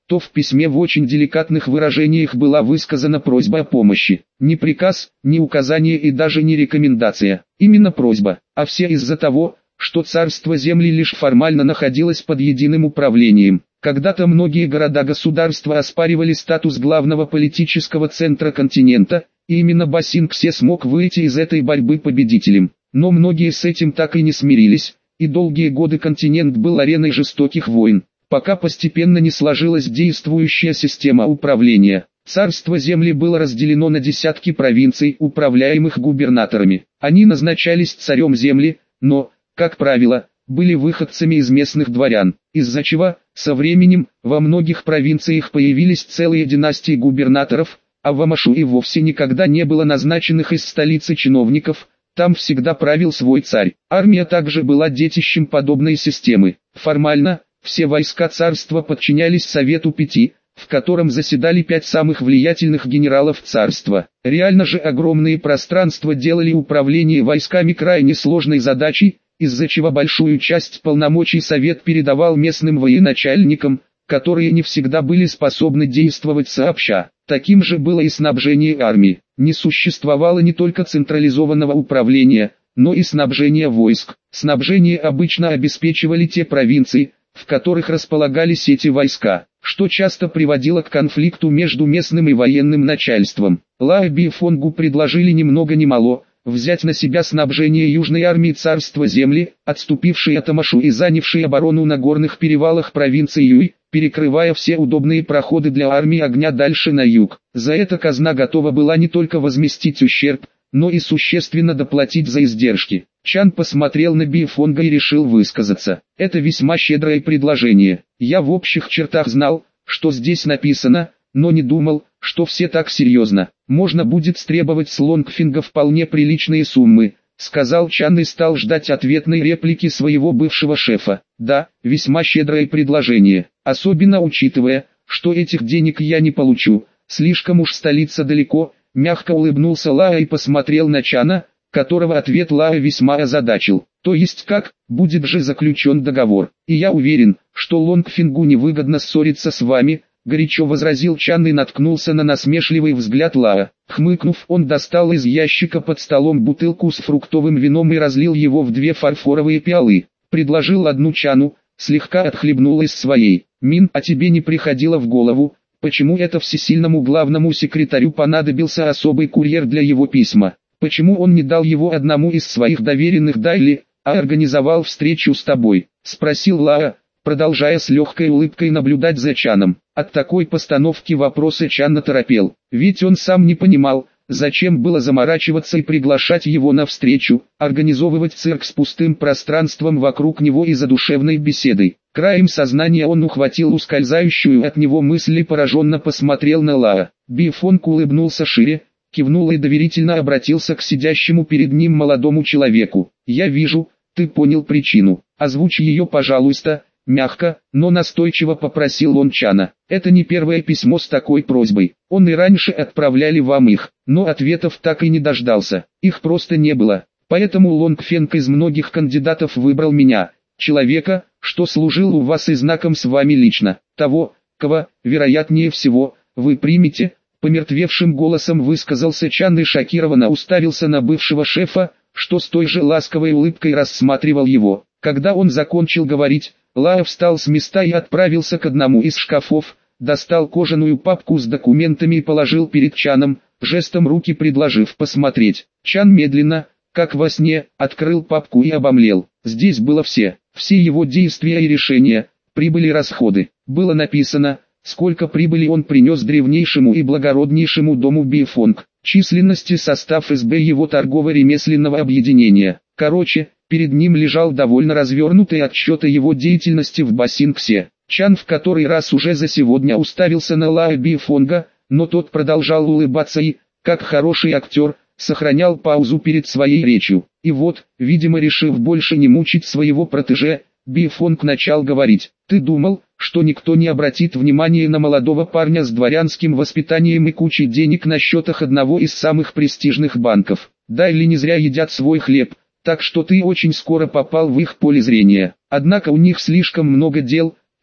то в письме в очень деликатных выражениях была высказана просьба о помощи. Не приказ, не указание и даже не рекомендация, именно просьба, а все из-за того, что царство земли лишь формально находилось под единым управлением. Когда-то многие города-государства оспаривали статус главного политического центра континента, и именно Бассинксе смог выйти из этой борьбы победителем. Но многие с этим так и не смирились, и долгие годы континент был ареной жестоких войн, пока постепенно не сложилась действующая система управления. Царство земли было разделено на десятки провинций, управляемых губернаторами. Они назначались царем земли, но, как правило, были выходцами из местных дворян, из-за чего, со временем, во многих провинциях появились целые династии губернаторов, а в Амашу и вовсе никогда не было назначенных из столицы чиновников, там всегда правил свой царь. Армия также была детищем подобной системы. Формально, все войска царства подчинялись Совету Пяти, в котором заседали пять самых влиятельных генералов царства. Реально же огромные пространства делали управление войсками крайне сложной задачей, из-за чего большую часть полномочий Совет передавал местным военачальникам, которые не всегда были способны действовать сообща. Таким же было и снабжение армии. Не существовало не только централизованного управления, но и снабжения войск. Снабжение обычно обеспечивали те провинции, в которых располагались эти войска, что часто приводило к конфликту между местным и военным начальством. Лаа Бифонгу предложили ни много ни мало взять на себя снабжение Южной армии царства земли, отступившей от Амашу и занявшей оборону на горных перевалах провинции Юй, перекрывая все удобные проходы для армии огня дальше на юг. За это казна готова была не только возместить ущерб, но и существенно доплатить за издержки. Чан посмотрел на Бифонга и решил высказаться. Это весьма щедрое предложение. Я в общих чертах знал, что здесь написано, но не думал, что все так серьезно. Можно будет стребовать с Лонгфинга вполне приличные суммы, сказал Чан и стал ждать ответной реплики своего бывшего шефа. Да, весьма щедрое предложение, особенно учитывая, что этих денег я не получу, слишком уж столица далеко. Мягко улыбнулся Лаа и посмотрел на Чана, которого ответ Лаа весьма озадачил. То есть как, будет же заключен договор. И я уверен, что Лонгфингу невыгодно ссориться с вами, горячо возразил Чан и наткнулся на насмешливый взгляд Лаа. Хмыкнув, он достал из ящика под столом бутылку с фруктовым вином и разлил его в две фарфоровые пиалы. Предложил одну Чану, слегка отхлебнул из своей. Мин, а тебе не приходило в голову, почему это всесильному главному секретарю понадобился особый курьер для его письма? Почему он не дал его одному из своих доверенных Дайли, а организовал встречу с тобой? Спросил Лаа, продолжая с легкой улыбкой наблюдать за Чаном. От такой постановки вопроса Чан оторопел, ведь он сам не понимал, зачем было заморачиваться и приглашать его на встречу, организовывать цирк с пустым пространством вокруг него и задушевной беседой. Краем сознания он ухватил ускользающую от него мысль и пораженно посмотрел на Лаа. Бифонг улыбнулся шире, кивнул и доверительно обратился к сидящему перед ним молодому человеку. «Я вижу, ты понял причину. Озвучь ее, пожалуйста», мягко, но настойчиво попросил он Чана. Это не первое письмо с такой просьбой. Он и раньше отправляли вам их, но ответов так и не дождался. Их просто не было. Поэтому Лонгфенг из многих кандидатов выбрал меня, человека, что служил у вас и знаком с вами лично. Того, кого, вероятнее всего, вы примете. Помертвевшим голосом высказался Чан и шокированно уставился на бывшего шефа, что с той же ласковой улыбкой рассматривал его. Когда он закончил говорить, Лаа встал с места и отправился к одному из шкафов, достал кожаную папку с документами и положил перед Чаном, жестом руки предложив посмотреть. Чан медленно, как во сне, открыл папку и обомлел. Здесь было все, все его действия и решения, прибыли и расходы. Было написано, сколько прибыли он принес древнейшему и благороднейшему дому Бифонг, численность и состав эс бэ его торгово-ремесленного объединения. Короче, перед ним лежал довольно развернутый отчет о его деятельности в Бассинксе. Чан в который раз уже за сегодня уставился на Лаа Бифонга, но тот продолжал улыбаться и, как хороший актер, сохранял паузу перед своей речью. И вот, видимо решив больше не мучить своего протеже, Бифонг начал говорить. «Ты думал, что никто не обратит внимания на молодого парня с дворянским воспитанием и кучей денег на счетах одного из самых престижных банков? Да, или не зря едят свой хлеб, так что ты очень скоро попал в их поле зрения. Однако у них слишком много дел,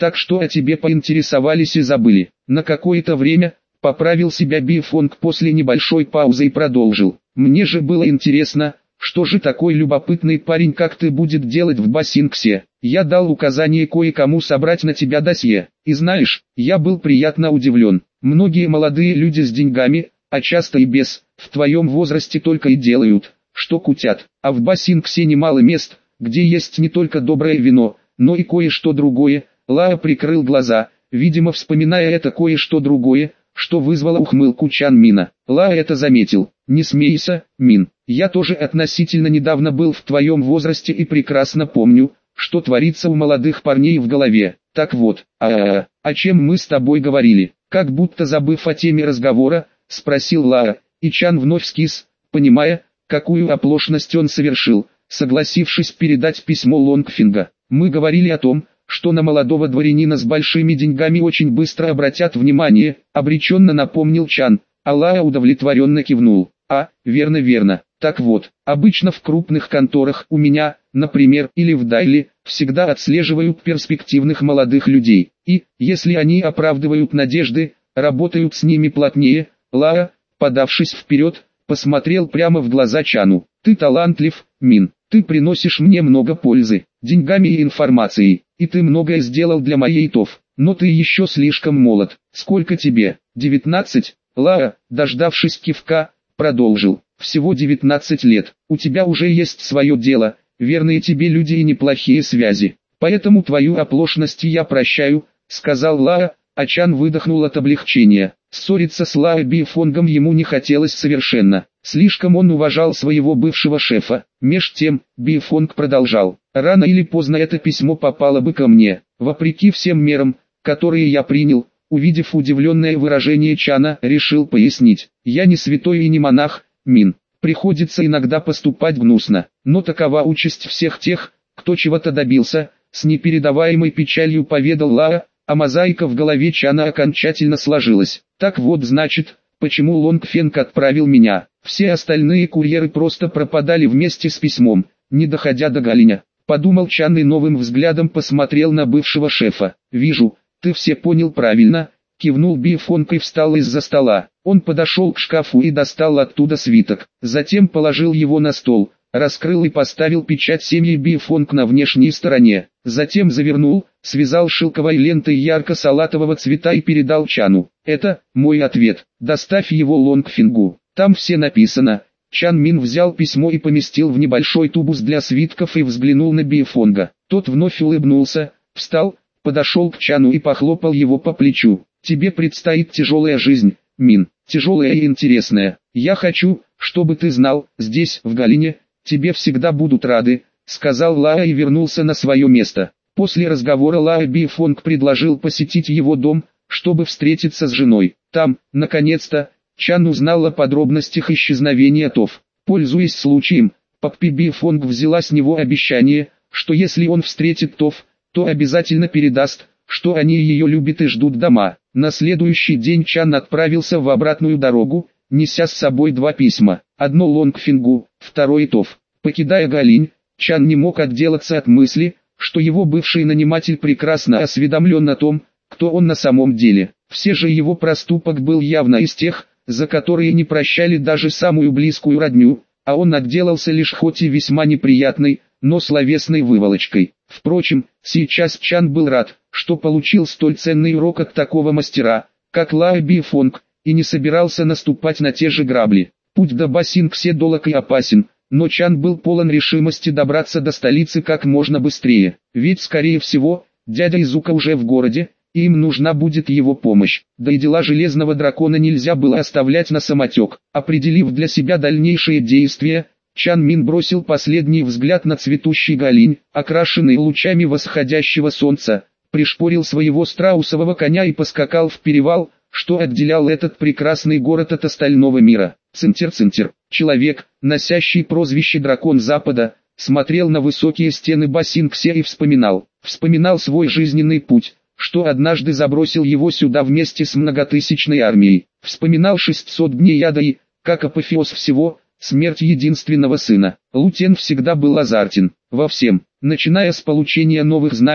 так что о тебе поинтересовались и забыли. На какое-то время поправил себя Бифонг после небольшой паузы и продолжил. Мне же было интересно, что же такой любопытный парень, как ты, будет делать в Бассингсе. Я дал указание кое-кому собрать на тебя досье. И знаешь, я был приятно удивлен. Многие молодые люди с деньгами, а часто и без, в твоем возрасте только и делают, что кутят. А в Бассингсе немало мест, где есть не только доброе вино, но и кое-что другое. Лаа прикрыл глаза, видимо вспоминая это кое-что другое, что вызвало ухмылку Чан Мина. Лаа это заметил. Не смейся, Мин. Я тоже относительно недавно был в твоем возрасте и прекрасно помню, что творится у молодых парней в голове. Так вот, а, -а, -а о чем мы с тобой говорили? Как будто забыв о теме разговора, спросил Лаа, и Чан вновь скис, понимая, какую оплошность он совершил, согласившись передать письмо Лонгфинга. Мы говорили о том, что на молодого дворянина с большими деньгами очень быстро обратят внимание, обреченно напомнил Чан, а Лаа удовлетворенно кивнул. А, верно верно, так вот, обычно в крупных конторах у меня, например, или в Дайле, всегда отслеживают перспективных молодых людей, и, если они оправдывают надежды, работают с ними плотнее. Лаа, подавшись вперед, посмотрел прямо в глаза Чану. Ты талантлив, Мин, ты приносишь мне много пользы, деньгами и информацией, и ты многое сделал для моей ТОВ, но ты еще слишком молод. Сколько тебе? девятнадцать? Лаа, дождавшись кивка, продолжил. Всего девятнадцать лет, у тебя уже есть свое дело, верные тебе люди и неплохие связи, поэтому твою оплошность я прощаю, сказал Лаа, а Чан выдохнул от облегчения. Ссориться с Лаа Бифонгом ему не хотелось совершенно, слишком он уважал своего бывшего шефа. Меж тем, Бифонг продолжал. Рано или поздно это письмо попало бы ко мне, вопреки всем мерам, которые я принял. Увидев удивленное выражение Чана, решил пояснить. Я не святой и не монах, Мин. Приходится иногда поступать гнусно, но такова участь всех тех, кто чего-то добился, с непередаваемой печалью поведал Лаа, а мозаика в голове Чана окончательно сложилась. Так вот значит, почему Лонгфенг отправил меня. Все остальные курьеры просто пропадали вместе с письмом, не доходя до Галиня. Подумал Чан и новым взглядом посмотрел на бывшего шефа. Вижу, ты все понял правильно, кивнул Бифонг и встал из-за стола. Он подошел к шкафу и достал оттуда свиток, затем положил его на стол, раскрыл и поставил печать семьи Бифонг на внешней стороне, затем завернул, связал шелковой лентой ярко-салатового цвета и передал Чану. Это мой ответ, доставь его Лонгфингу, там все написано. Чан Мин взял письмо и поместил в небольшой тубус для свитков и взглянул на Бифонга. Тот вновь улыбнулся, встал, подошел к Чану и похлопал его по плечу. Тебе предстоит тяжелая жизнь, Мин, тяжелая и интересная. Я хочу, чтобы ты знал, здесь, в Галине, тебе всегда будут рады, сказал Лаа и вернулся на свое место. После разговора Лаа Бифонг предложил посетить его дом, чтобы встретиться с женой. Там, наконец-то, Чан узнал о подробностях исчезновения ТОВ. Пользуясь случаем, Паппи Бифонг взяла с него обещание, что если он встретит ТОВ, то обязательно передаст, что они ее любят и ждут дома. На следующий день Чан отправился в обратную дорогу, неся с собой два письма, одно Лонгфингу, второе ТОВ. Покидая Галинь, Чан не мог отделаться от мысли, что его бывший наниматель прекрасно осведомлен о том, кто он на самом деле. Все же его проступок был явно из тех, за которые не прощали даже самую близкую родню, а он отделался лишь хоть и весьма неприятной, но словесной выволочкой. Впрочем, сейчас Чан был рад, что получил столь ценный урок от такого мастера, как Лаа Бифонг, и не собирался наступать на те же грабли. Путь до Бассингсе долог и опасен, но Чан был полон решимости добраться до столицы как можно быстрее, ведь скорее всего, дядя Изука уже в городе, и им нужна будет его помощь. Да и дела Железного Дракона нельзя было оставлять на самотек. Определив для себя дальнейшие действия, Чан Мин бросил последний взгляд на цветущий Галинь, окрашенный лучами восходящего солнца, пришпорил своего страусового коня и поскакал в перевал, что отделял этот прекрасный город от остального мира. Цинтер-цинтер, человек, носящий прозвище Дракон Запада, смотрел на высокие стены Бассингсе и вспоминал, вспоминал свой жизненный путь, что однажды забросил его сюда вместе с многотысячной армией. Вспоминал шестьсот дней яда и, как апофеоз всего, смерть единственного сына. Лутен всегда был азартен во всем, начиная с получения новых знаний,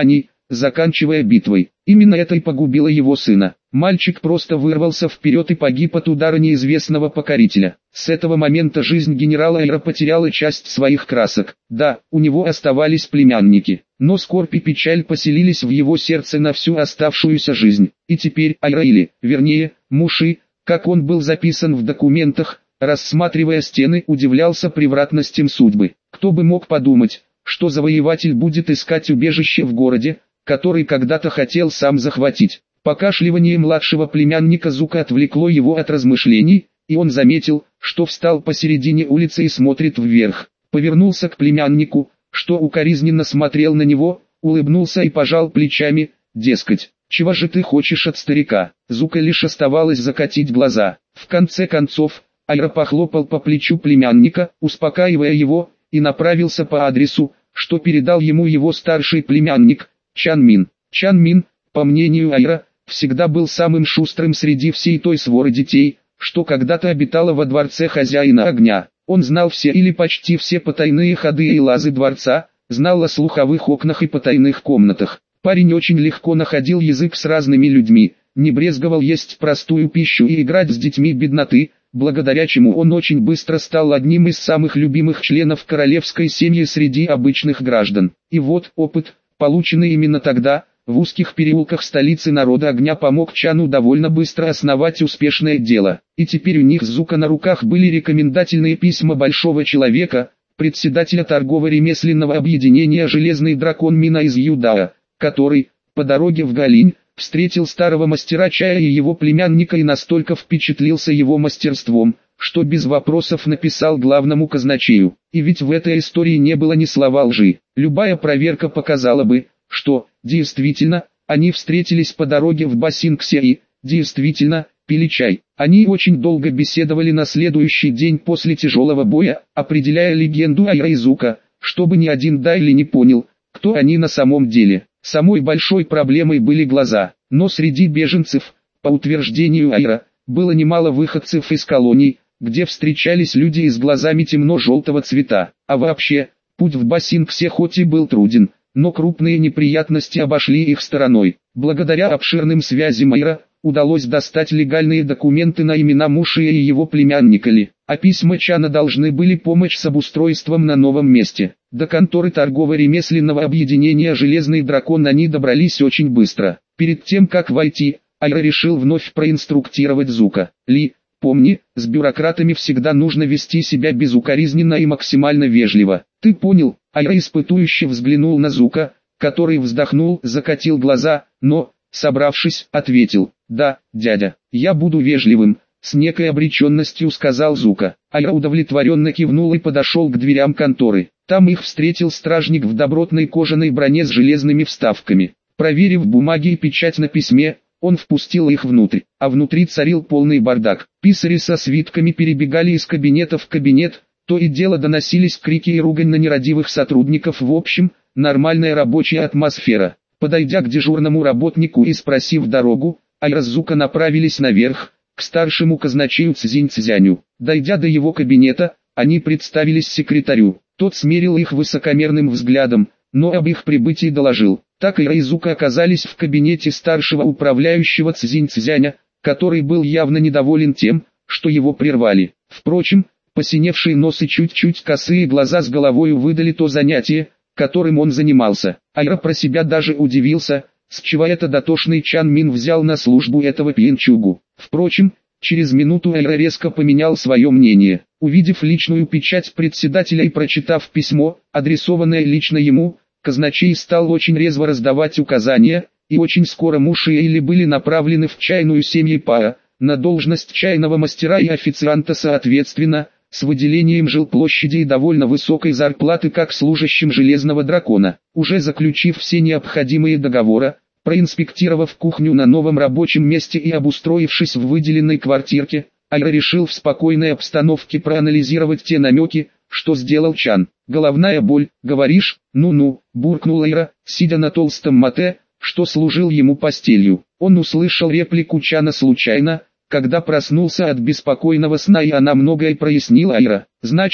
заканчивая битвой. Именно это и погубило его сына. Мальчик просто вырвался вперед и погиб от удара неизвестного покорителя. С этого момента жизнь генерала Айра потеряла часть своих красок. Да, у него оставались племянники, но скорбь и печаль поселились в его сердце на всю оставшуюся жизнь. И теперь Айра, или, вернее, Муши, как он был записан в документах, рассматривая стены, удивлялся превратностям судьбы. Кто бы мог подумать, что завоеватель будет искать убежище в городе, который когда-то хотел сам захватить. Покашливание младшего племянника Зука отвлекло его от размышлений, и он заметил, что встал посередине улицы и смотрит вверх. Повернулся к племяннику, что укоризненно смотрел на него, улыбнулся и пожал плечами, дескать, «Чего же ты хочешь от старика?» Зука лишь оставалось закатить глаза. В конце концов, Айра похлопал по плечу племянника, успокаивая его, и направился по адресу, что передал ему его старший племянник, Чан Мин. Чан Мин, по мнению Айра, всегда был самым шустрым среди всей той своры детей, что когда-то обитала во дворце хозяина огня. Он знал все или почти все потайные ходы и лазы дворца, знал о слуховых окнах и потайных комнатах. Парень очень легко находил язык с разными людьми, не брезговал есть простую пищу и играть с детьми бедноты, благодаря чему он очень быстро стал одним из самых любимых членов королевской семьи среди обычных граждан. И вот опыт, полученный именно тогда, в узких переулках столицы народа огня, помог Чану довольно быстро основать успешное дело. И теперь у них с Зука на руках были рекомендательные письма большого человека, председателя торгово-ремесленного объединения «Железный дракон» Мина из Юдаа, который, по дороге в Галинь, встретил старого мастера чая и его племянника и настолько впечатлился его мастерством, что без вопросов написал главному казначею. И ведь в этой истории не было ни слова лжи. Любая проверка показала бы, что, действительно, они встретились по дороге в Басинксе и, действительно, пили чай. Они очень долго беседовали на следующий день после тяжелого боя, определяя легенду Айра и Зука, чтобы ни один Дайли не понял, кто они на самом деле. Самой большой проблемой были глаза, но среди беженцев, по утверждению Айра, было немало выходцев из колоний, где встречались люди с глазами темно-желтого цвета. А вообще, путь в Басинксе хоть и был труден, но крупные неприятности обошли их стороной. Благодаря обширным связям Айра, удалось достать легальные документы на имена Муши и его племянника Ли, а письма Чана должны были помочь с обустройством на новом месте. До конторы торгово-ремесленного объединения «Железный дракон» они добрались очень быстро. Перед тем как войти, Айра решил вновь проинструктировать Зука. «Ли, помни, с бюрократами всегда нужно вести себя безукоризненно и максимально вежливо. Ты понял?» Айра испытующе взглянул на Зука, который вздохнул, закатил глаза, но, собравшись, ответил: «Да, дядя, я буду вежливым», — с некой обреченностью сказал Зука. Айра удовлетворенно кивнул и подошел к дверям конторы. Там их встретил стражник в добротной кожаной броне с железными вставками. Проверив бумаги и печать на письме, он впустил их внутрь, а внутри царил полный бардак. Писари со свитками перебегали из кабинета в кабинет, то и дело доносились крики и ругань на нерадивых сотрудников. В общем, нормальная рабочая атмосфера. Подойдя к дежурному работнику и спросив дорогу, Айра с Зука направились наверх, к старшему казначею Цзинь Цзяню. Дойдя до его кабинета, они представились секретарю. Тот смерил их высокомерным взглядом, но об их прибытии доложил. Так Айра и Зука оказались в кабинете старшего управляющего Цзинь Цзяня, который был явно недоволен тем, что его прервали. Впрочем, посиневший нос и чуть-чуть косые глаза с головою выдали то занятие, которым он занимался. Айра про себя даже удивился, с чего это дотошный Чан Мин взял на службу этого пьянчугу. Впрочем, через минуту Айра резко поменял свое мнение. Увидев личную печать председателя и прочитав письмо, адресованное лично ему, казначей стал очень резво раздавать указания, и очень скоро Муши и Ли были направлены в чайную семьи Паа, на должность чайного мастера и официанта соответственно, с выделением жилплощади и довольно высокой зарплаты как служащим Железного дракона. Уже заключив все необходимые договоры, проинспектировав кухню на новом рабочем месте и обустроившись в выделенной квартирке, Айра решил в спокойной обстановке проанализировать те намеки, что сделал Чан. «Головная боль, говоришь? Ну-ну», — буркнул Айра, сидя на толстом мате, что служил ему постелью. Он услышал реплику Чана случайно, когда проснулся от беспокойного сна, и она многое прояснила. Айра: «Значит,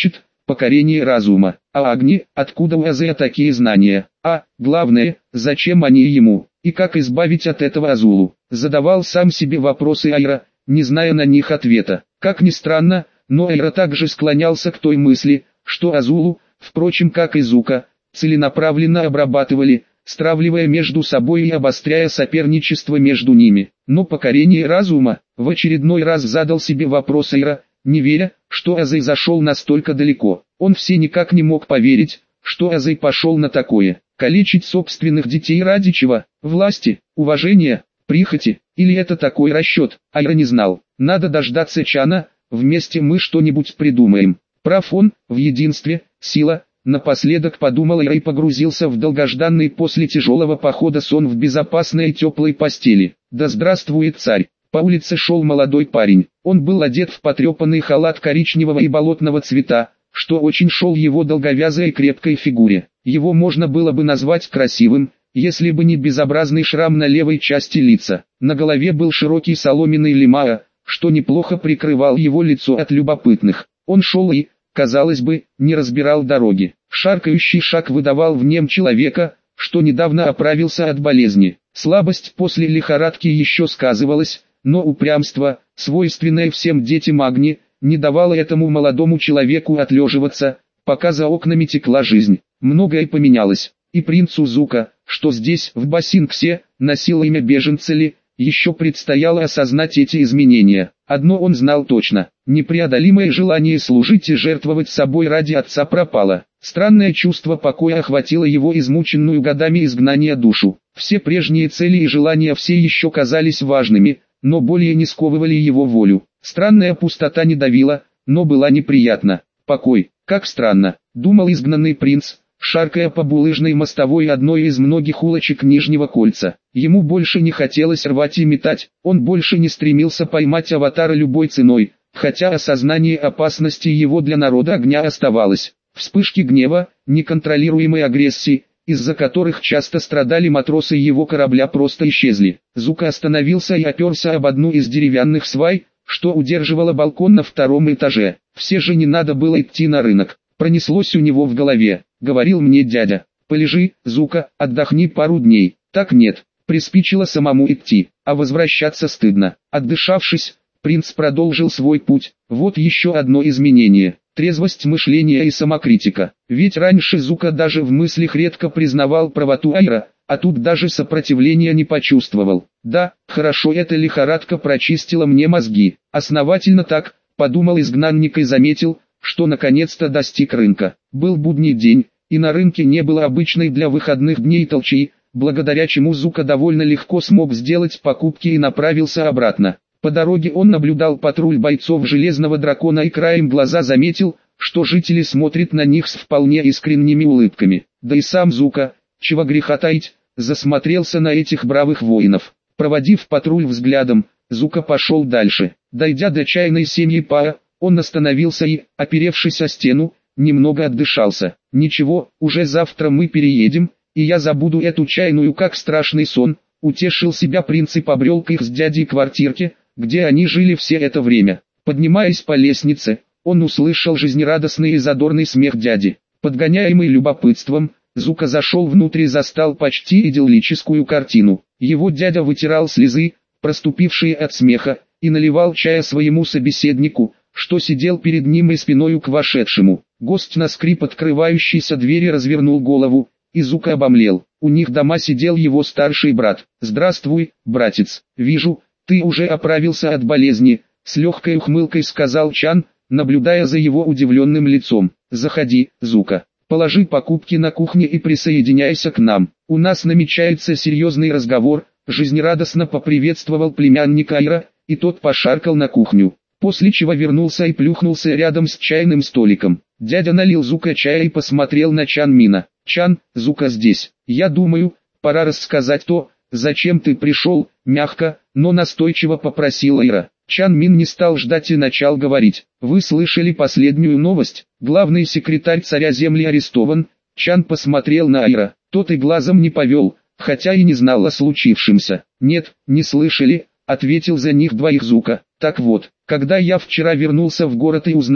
покорение разума. А Агни, откуда у Азея такие знания? А, главное, зачем они ему? И как избавить от этого Азулу? Задавал сам себе вопросы Айра, не зная на них ответа. Как ни странно, но Айра также склонялся к той мысли, что Азулу, впрочем как и Зука, целенаправленно обрабатывали, стравливая между собой и обостряя соперничество между ними. Но покорение разума, в очередной раз задал себе вопрос Айра, не веря, что Азей зашел настолько далеко. Он все никак не мог поверить, что Азей пошел на такое. Калечить собственных детей ради чего? Власти, уважения, прихоти, или это такой расчет? Айра не знал. Надо дождаться Чана, вместе мы что-нибудь придумаем. Прав он, в единстве, сила. Напоследок подумал Айра и погрузился в долгожданный после тяжелого похода сон в безопасной и теплой постели. Да здравствует царь! По улице шел молодой парень. Он был одет в потрепанный халат коричневого и болотного цвета, что очень шел его долговязой и крепкой фигуре. Его можно было бы назвать красивым, если бы не безобразный шрам на левой части лица. На голове был широкий соломенный лимаа, что неплохо прикрывал его лицо от любопытных. Он шел и, казалось бы, не разбирал дороги. Шаркающий шаг выдавал в нем человека, что недавно оправился от болезни. Слабость после лихорадки еще сказывалась, но упрямство, свойственное всем детям Агни, не давало этому молодому человеку отлеживаться, пока за окнами текла жизнь. Многое поменялось, и принцу Зука, что здесь, в Басинксе, носил имя беженца Ли, еще предстояло осознать эти изменения. Одно он знал точно: непреодолимое желание служить и жертвовать собой ради отца пропало. Странное чувство покоя охватило его измученную годами изгнания душу. Все прежние цели и желания все еще казались важными, но более не сковывали его волю. Странная пустота не давила, но была неприятна. Покой, как странно, думал изгнанный принц, шаркая по булыжной мостовой одной из многих улочек Нижнего Кольца. Ему больше не хотелось рвать и метать, он больше не стремился поймать аватара любой ценой, хотя осознание опасности его для народа огня оставалось. Вспышки гнева, неконтролируемой агрессии, из-за которых часто страдали матросы его корабля, просто исчезли. Зука остановился и оперся об одну из деревянных свай, что удерживала балкон на втором этаже. Все же не надо было идти на рынок. Пронеслось у него в голове. Говорил мне дядя: полежи, Зука, отдохни пару дней. Так нет, приспичило самому идти, а возвращаться стыдно. Отдышавшись, принц продолжил свой путь. Вот еще одно изменение: трезвость мышления и самокритика. Ведь раньше Зука даже в мыслях редко признавал правоту Айра, а тут даже сопротивления не почувствовал. Да, хорошо, эта лихорадка прочистила мне мозги. Основательно так, подумал изгнанник и заметил, что наконец-то достиг рынка. Был будний день, и на рынке не было обычной для выходных дней толчей, благодаря чему Зука довольно легко смог сделать покупки и направился обратно. По дороге он наблюдал патруль бойцов Железного Дракона и краем глаза заметил, что жители смотрят на них с вполне искренними улыбками. Да и сам Зука, чего греха таить, засмотрелся на этих бравых воинов. Проводив патруль взглядом, Зука пошел дальше. Дойдя до чайной семьи Паа, он остановился и, оперевшись о стену, немного отдышался. «Ничего, уже завтра мы переедем, и я забуду эту чайную как страшный сон», утешил себя принц и побрел к их с дядей квартирке, где они жили все это время. Поднимаясь по лестнице, он услышал жизнерадостный и задорный смех дяди. Подгоняемый любопытством, Зука зашел внутрь и застал почти идиллическую картину. Его дядя вытирал слезы, проступившие от смеха, и наливал чая своему собеседнику, что сидел перед ним и спиною к вошедшему. Гость на скрип открывающейся двери развернул голову, и Зука обомлел. У них дома сидел его старший брат. «Здравствуй, братец, вижу, ты уже оправился от болезни», — с легкой ухмылкой сказал Чан, наблюдая за его удивленным лицом. «Заходи, Зука, положи покупки на кухне и присоединяйся к нам. У нас намечается серьезный разговор», — жизнерадостно поприветствовал племянника Айра, и тот пошаркал на кухню. После чего вернулся и плюхнулся рядом с чайным столиком. Дядя налил Зука чая и посмотрел на Чан Мина. «Чан, Зука здесь. Я думаю, пора рассказать то, зачем ты пришел», — мягко, но настойчиво попросил Айра. Чан Мин не стал ждать и начал говорить. «Вы слышали последнюю новость? Главный секретарь царя земли арестован». Чан посмотрел на Айра. Тот и глазом не повел, хотя и не знал о случившемся. «Нет, не слышали», — ответил за них двоих Зука. «Так вот, когда я вчера вернулся в город и узнал,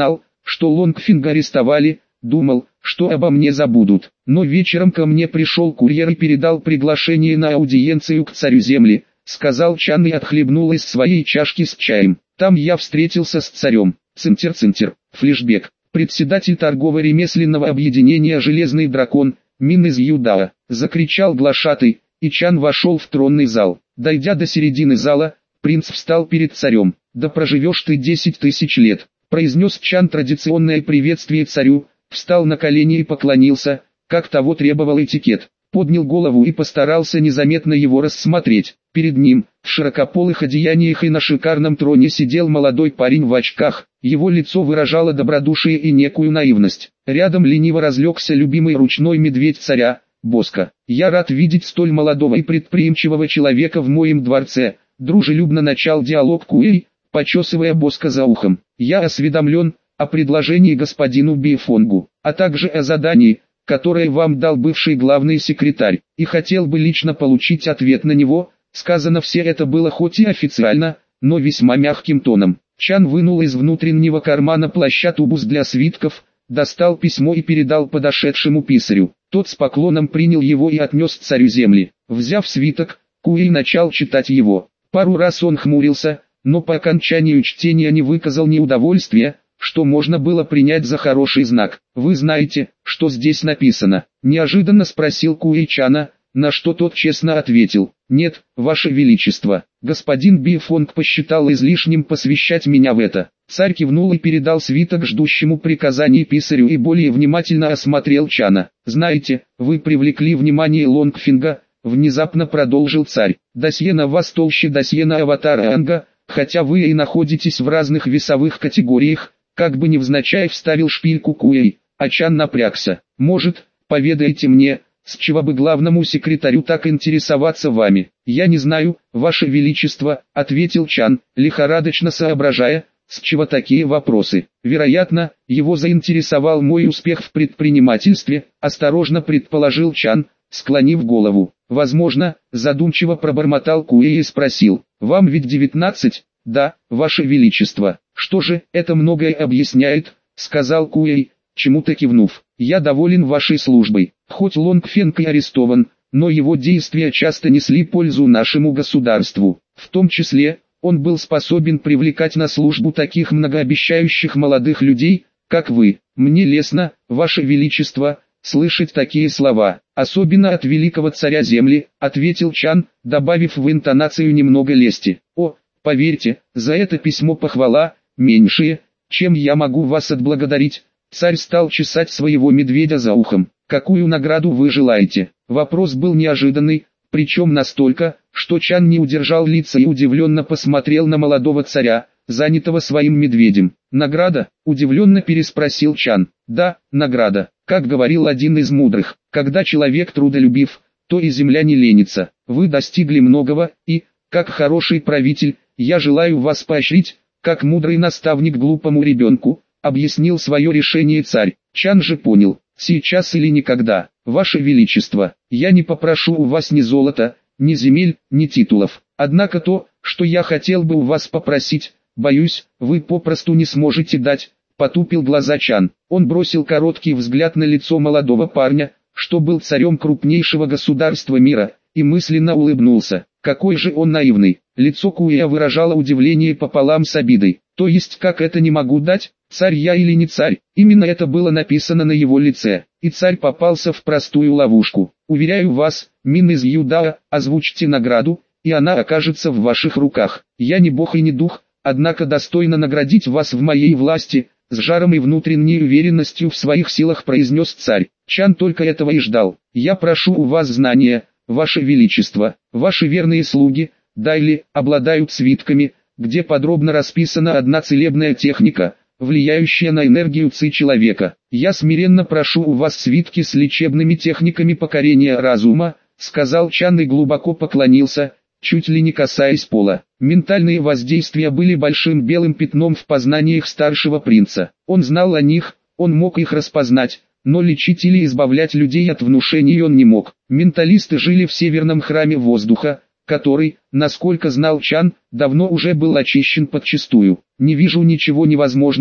что Лонгфинга арестовали, думал, что обо мне забудут. Но вечером ко мне пришел курьер и передал приглашение на аудиенцию к царю земли, сказал Чан и отхлебнул из своей чашки с чаем. Там я встретился с царем. Цинтер-цинтер, флешбек, председатель торгово-ремесленного объединения «Железный дракон», Мин из Юдаа, закричал глашатый, и Чан вошел в тронный зал. Дойдя до середины зала, принц встал перед царем. «Да проживешь ты десять тысяч лет», произнес Чан традиционное приветствие царю, встал на колени и поклонился, как того требовал этикет, поднял голову и постарался незаметно его рассмотреть. Перед ним, в широкополых одеяниях и на шикарном троне сидел молодой парень в очках, его лицо выражало добродушие и некую наивность. Рядом лениво разлегся любимый ручной медведь царя, Боска. «Я рад видеть столь молодого и предприимчивого человека в моем дворце», дружелюбно начал диалог Куэй, почесывая Боска за ухом. «Я осведомлен о предложении господину Бифонгу, а также о задании, которое вам дал бывший главный секретарь, и хотел бы лично получить ответ на него». Сказано все это было хоть и официально, но весьма мягким тоном. Чан вынул из внутреннего кармана плаща тубус для свитков, достал письмо и передал подошедшему писарю. Тот с поклоном принял его и отнес царю земли. Взяв свиток, Куэй начал читать его. Пару раз он хмурился, но по окончанию чтения не выказал неудовольствия, что можно было принять за хороший знак. «Вы знаете, что здесь написано?» – неожиданно спросил Куэй Чана, на что тот честно ответил: «Нет, ваше величество, господин Бифонг посчитал излишним посвящать меня в это». Царь кивнул и передал свиток ждущему приказаний писарю и более внимательно осмотрел Чана. «Знаете, вы привлекли внимание Лонгфинга», внезапно продолжил царь. «Досье на вас толще досье на аватара Анга, хотя вы и находитесь в разных весовых категориях», как бы невзначай вставил шпильку Куэй, а Чан напрягся. «Может, поведайте мне, с чего бы главному секретарю так интересоваться вами?» «Я не знаю, ваше величество», — ответил Чан, лихорадочно соображая, с чего такие вопросы. «Вероятно, его заинтересовал мой успех в предпринимательстве», — осторожно предположил Чан, склонив голову. «Возможно», — задумчиво пробормотал Куэй и спросил: «Вам ведь девятнадцать?» «Да, ваше величество». «Что же, это многое объясняет», — сказал Куэй, чему-то кивнув. «Я доволен вашей службой. Хоть Лонгфинг и арестован, но его действия часто несли пользу нашему государству. В том числе, он был способен привлекать на службу таких многообещающих молодых людей, как вы. Мне лестно, ваше величество, слышать такие слова, особенно от великого царя земли», — ответил Чан, добавив в интонацию немного лести. «О, поверьте, за это письмо похвала, меньшее, чем я могу вас отблагодарить». Царь стал чесать своего медведя за ухом. «Какую награду вы желаете?» Вопрос был неожиданный, причем настолько, что Чан не удержал лица и удивленно посмотрел на молодого царя, занятого своим медведем. «Награда?» – удивленно переспросил Чан. «Да, награда. Как говорил один из мудрых, когда человек трудолюбив, то и земля не ленится. Вы достигли многого, и, как хороший правитель, я желаю вас поощрить, как мудрый наставник глупому ребенку», объяснил свое решение царь. Чан же понял: сейчас или никогда. «Ваше величество, я не попрошу у вас ни золота, ни земель, ни титулов. Однако то, что я хотел бы у вас попросить, боюсь, вы попросту не сможете дать», потупил глаза Чан. Он бросил короткий взгляд на лицо молодого парня, что был царем крупнейшего государства мира, и мысленно улыбнулся. Какой же он наивный. Лицо Куэя выражало удивление пополам с обидой. «То есть как это не могу дать? Царь я или не царь?» Именно это было написано на его лице, и царь попался в простую ловушку. «Уверяю вас, Мин из Юдаа, озвучьте награду, и она окажется в ваших руках. Я не бог и не дух, однако достойно наградить вас в моей власти», с жаром и внутренней уверенностью в своих силах произнес царь. Чан только этого и ждал. «Я прошу у вас знания, ваше величество. Ваши верные слуги, Дайли, обладают свитками, где подробно расписана одна целебная техника, влияющая на энергию ци человека. Я смиренно прошу у вас свитки с лечебными техниками покорения разума», сказал Чан и глубоко поклонился, чуть ли не касаясь пола. Ментальные воздействия были большим белым пятном в познаниях старшего принца. Он знал о них, он мог их распознать, но лечить или избавлять людей от внушений он не мог. Менталисты жили в северном храме воздуха, который, насколько знал Чан, давно уже был очищен подчистую. «Не вижу ничего невозможного»,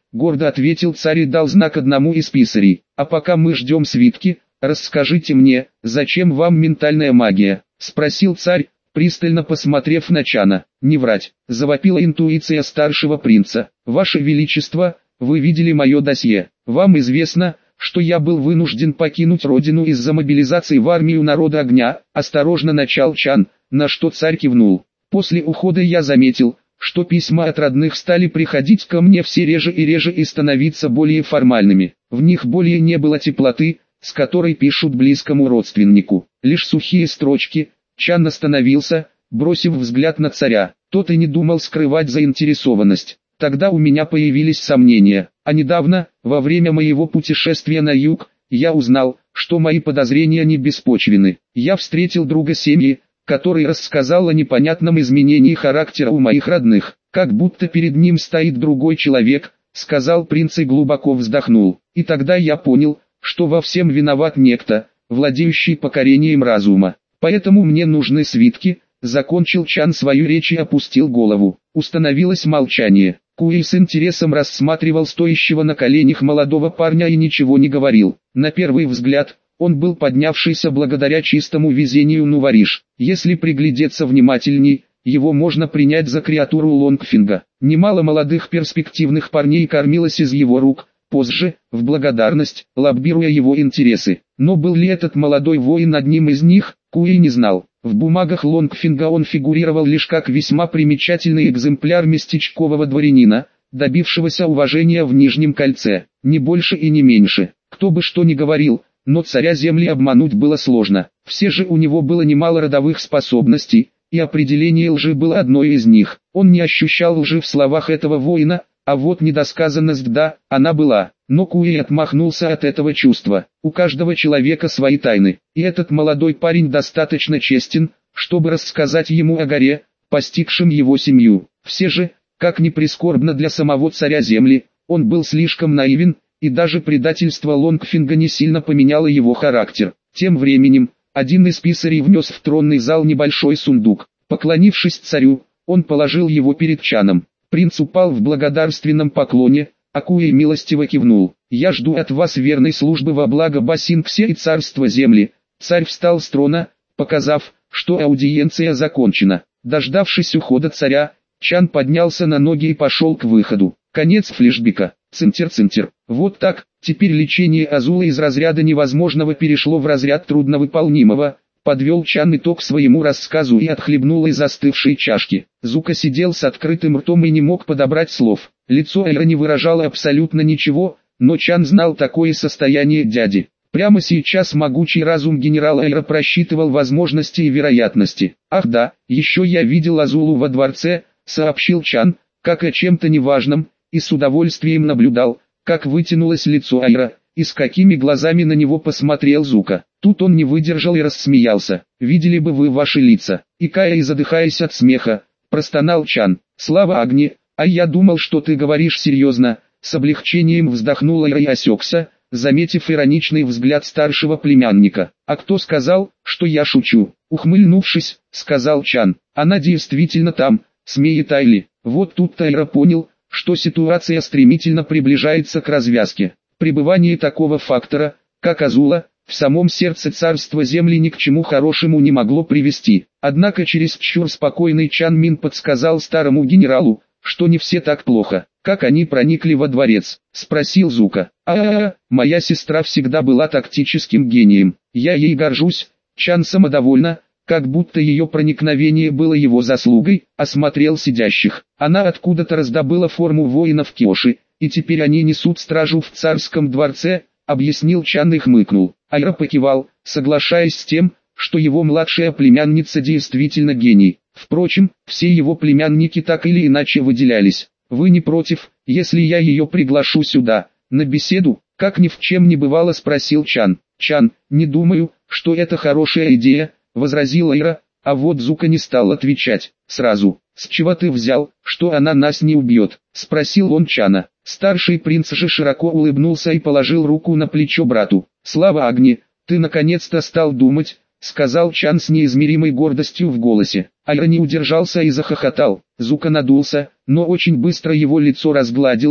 гордо ответил царь и дал знак одному из писарей. А пока мы ждем свитки, расскажите мне, зачем вам ментальная магия? Спросил царь, пристально посмотрев на Чана. Не врать, завопила интуиция старшего принца. Ваше Величество, вы видели мое досье. Вам известно, что я был вынужден покинуть родину из-за мобилизации в армию народа огня, осторожно начал Чан, на что царь кивнул. После ухода я заметил, что письма от родных стали приходить ко мне все реже и реже и становиться более формальными. В них более не было теплоты, с которой пишут близкому родственнику. Лишь сухие строчки. Чан остановился, бросив взгляд на царя. Тот и не думал скрывать заинтересованность. Тогда у меня появились сомнения, а недавно, во время моего путешествия на юг, я узнал, что мои подозрения не беспочвены. Я встретил друга семьи, который рассказал о непонятном изменении характера у моих родных, как будто перед ним стоит другой человек, сказал принц и глубоко вздохнул. И тогда я понял, что во всем виноват некто, владеющий покорением разума. Поэтому мне нужны свитки. Закончил Чан свою речь и опустил голову. Установилось молчание. Куэй с интересом рассматривал стоящего на коленях молодого парня и ничего не говорил. На первый взгляд, он был поднявшийся благодаря чистому везению Нувариш. Если приглядеться внимательней, его можно принять за креатуру Лонгфинга. Немало молодых перспективных парней кормилось из его рук, позже, в благодарность, лоббируя его интересы. Но был ли этот молодой воин одним из них, Куэй не знал. В бумагах Лонгфинга он фигурировал лишь как весьма примечательный экземпляр местечкового дворянина, добившегося уважения в Нижнем кольце, не больше и не меньше. Кто бы что ни говорил, но царя земли обмануть было сложно. Все же у него было немало родовых способностей, и определение лжи было одной из них. Он не ощущал лжи в словах этого воина, а вот недосказанность да, она была. Но Куэй отмахнулся от этого чувства. У каждого человека свои тайны, и этот молодой парень достаточно честен, чтобы рассказать ему о горе, постигшем его семью. Все же, как ни прискорбно для самого царя земли, он был слишком наивен, и даже предательство Лонгфинга не сильно поменяло его характер. Тем временем, один из писарей внес в тронный зал небольшой сундук. Поклонившись царю, он положил его перед Чаном. Принц упал в благодарственном поклоне, а Куэй милостиво кивнул. «Я жду от вас верной службы во благо Басингсе и царства земли». Царь встал с трона, показав, что аудиенция закончена. Дождавшись ухода царя, Чан поднялся на ноги и пошел к выходу. Конец флешбека. Цинтер-цинтер. Вот так, теперь лечение Азула из разряда невозможного перешло в разряд трудновыполнимого. Подвел Чан итог своему рассказу и отхлебнул из застывшей чашки. Зука сидел с открытым ртом и не мог подобрать слов. Лицо Эйра не выражало абсолютно ничего, но Чан знал такое состояние дяди. Прямо сейчас могучий разум генерала Эйра просчитывал возможности и вероятности. «Ах да, еще я видел Азулу во дворце», — сообщил Чан, как о чем-то неважном, и с удовольствием наблюдал, как вытянулось лицо Эйра, и с какими глазами на него посмотрел Зука. Тут он не выдержал и рассмеялся. «Видели бы вы ваши лица!» Икая и задыхаясь от смеха, простонал Чан. «Слава Агни, а я думал, что ты говоришь серьезно!» С облегчением вздохнул Эйра и осекся, заметив ироничный взгляд старшего племянника. «А кто сказал, что я шучу?» Ухмыльнувшись, сказал Чан. «Она действительно там, смеет Айли». Вот тут Эйра понял, что ситуация стремительно приближается к развязке. Пребывание такого фактора, как Азула, в самом сердце царства земли ни к чему хорошему не могло привести. Однако чересчур спокойный Чан Мин подсказал старому генералу, что не все так плохо. «Как они проникли во дворец?» – спросил Зука. «А-а-а, моя сестра всегда была тактическим гением. Я ей горжусь». Чан самодовольно, как будто ее проникновение было его заслугой, осмотрел сидящих. Она откуда-то раздобыла форму воинов Киоши, и теперь они несут стражу в царском дворце, объяснил Чан и хмыкнул. Айра покивал, соглашаясь с тем, что его младшая племянница действительно гений. Впрочем, все его племянники так или иначе выделялись. «Вы не против, если я ее приглашу сюда, на беседу?» Как ни в чем не бывало, спросил Чан. «Чан, не думаю, что это хорошая идея», — возразил Айра, а вот Зука не стал отвечать. «Сразу, с чего ты взял, что она нас не убьет?» — спросил он Чана. Старший принц же широко улыбнулся и положил руку на плечо брату. «Слава Агни, ты наконец-то стал думать», — сказал Чан с неизмеримой гордостью в голосе. Айра не удержался и захохотал. Зука надулся, но очень быстро его лицо разгладилось,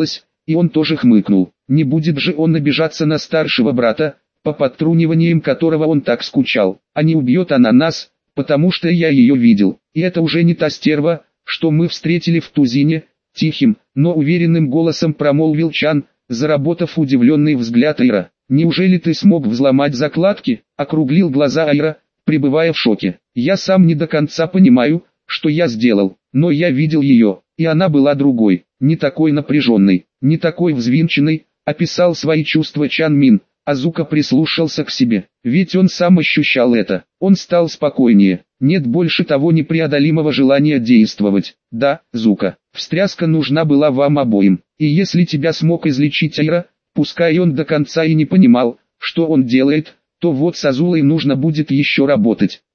и он тоже хмыкнул. Не будет же он обижаться на старшего брата, по подтруниваниям которого он так скучал. А не убьет она нас, потому что я ее видел. И это уже не та стерва, что мы встретили в Тузине. Тихим, но уверенным голосом промолвил Чан, заработав удивленный взгляд Айра. «Неужели ты смог взломать закладки?» — округлил глаза Айра, пребывая в шоке. «Я сам не до конца понимаю, что я сделал, но я видел ее, и она была другой, не такой напряженной, не такой взвинченной», — описал свои чувства Чан Мин. Азука прислушался к себе, ведь он сам ощущал это. Он стал спокойнее, нет больше того непреодолимого желания действовать. «Да, Зука, встряска нужна была вам обоим, и если тебя смог излечить Айра, пускай он до конца и не понимал, что он делает, то вот с Азулой нужно будет еще работать.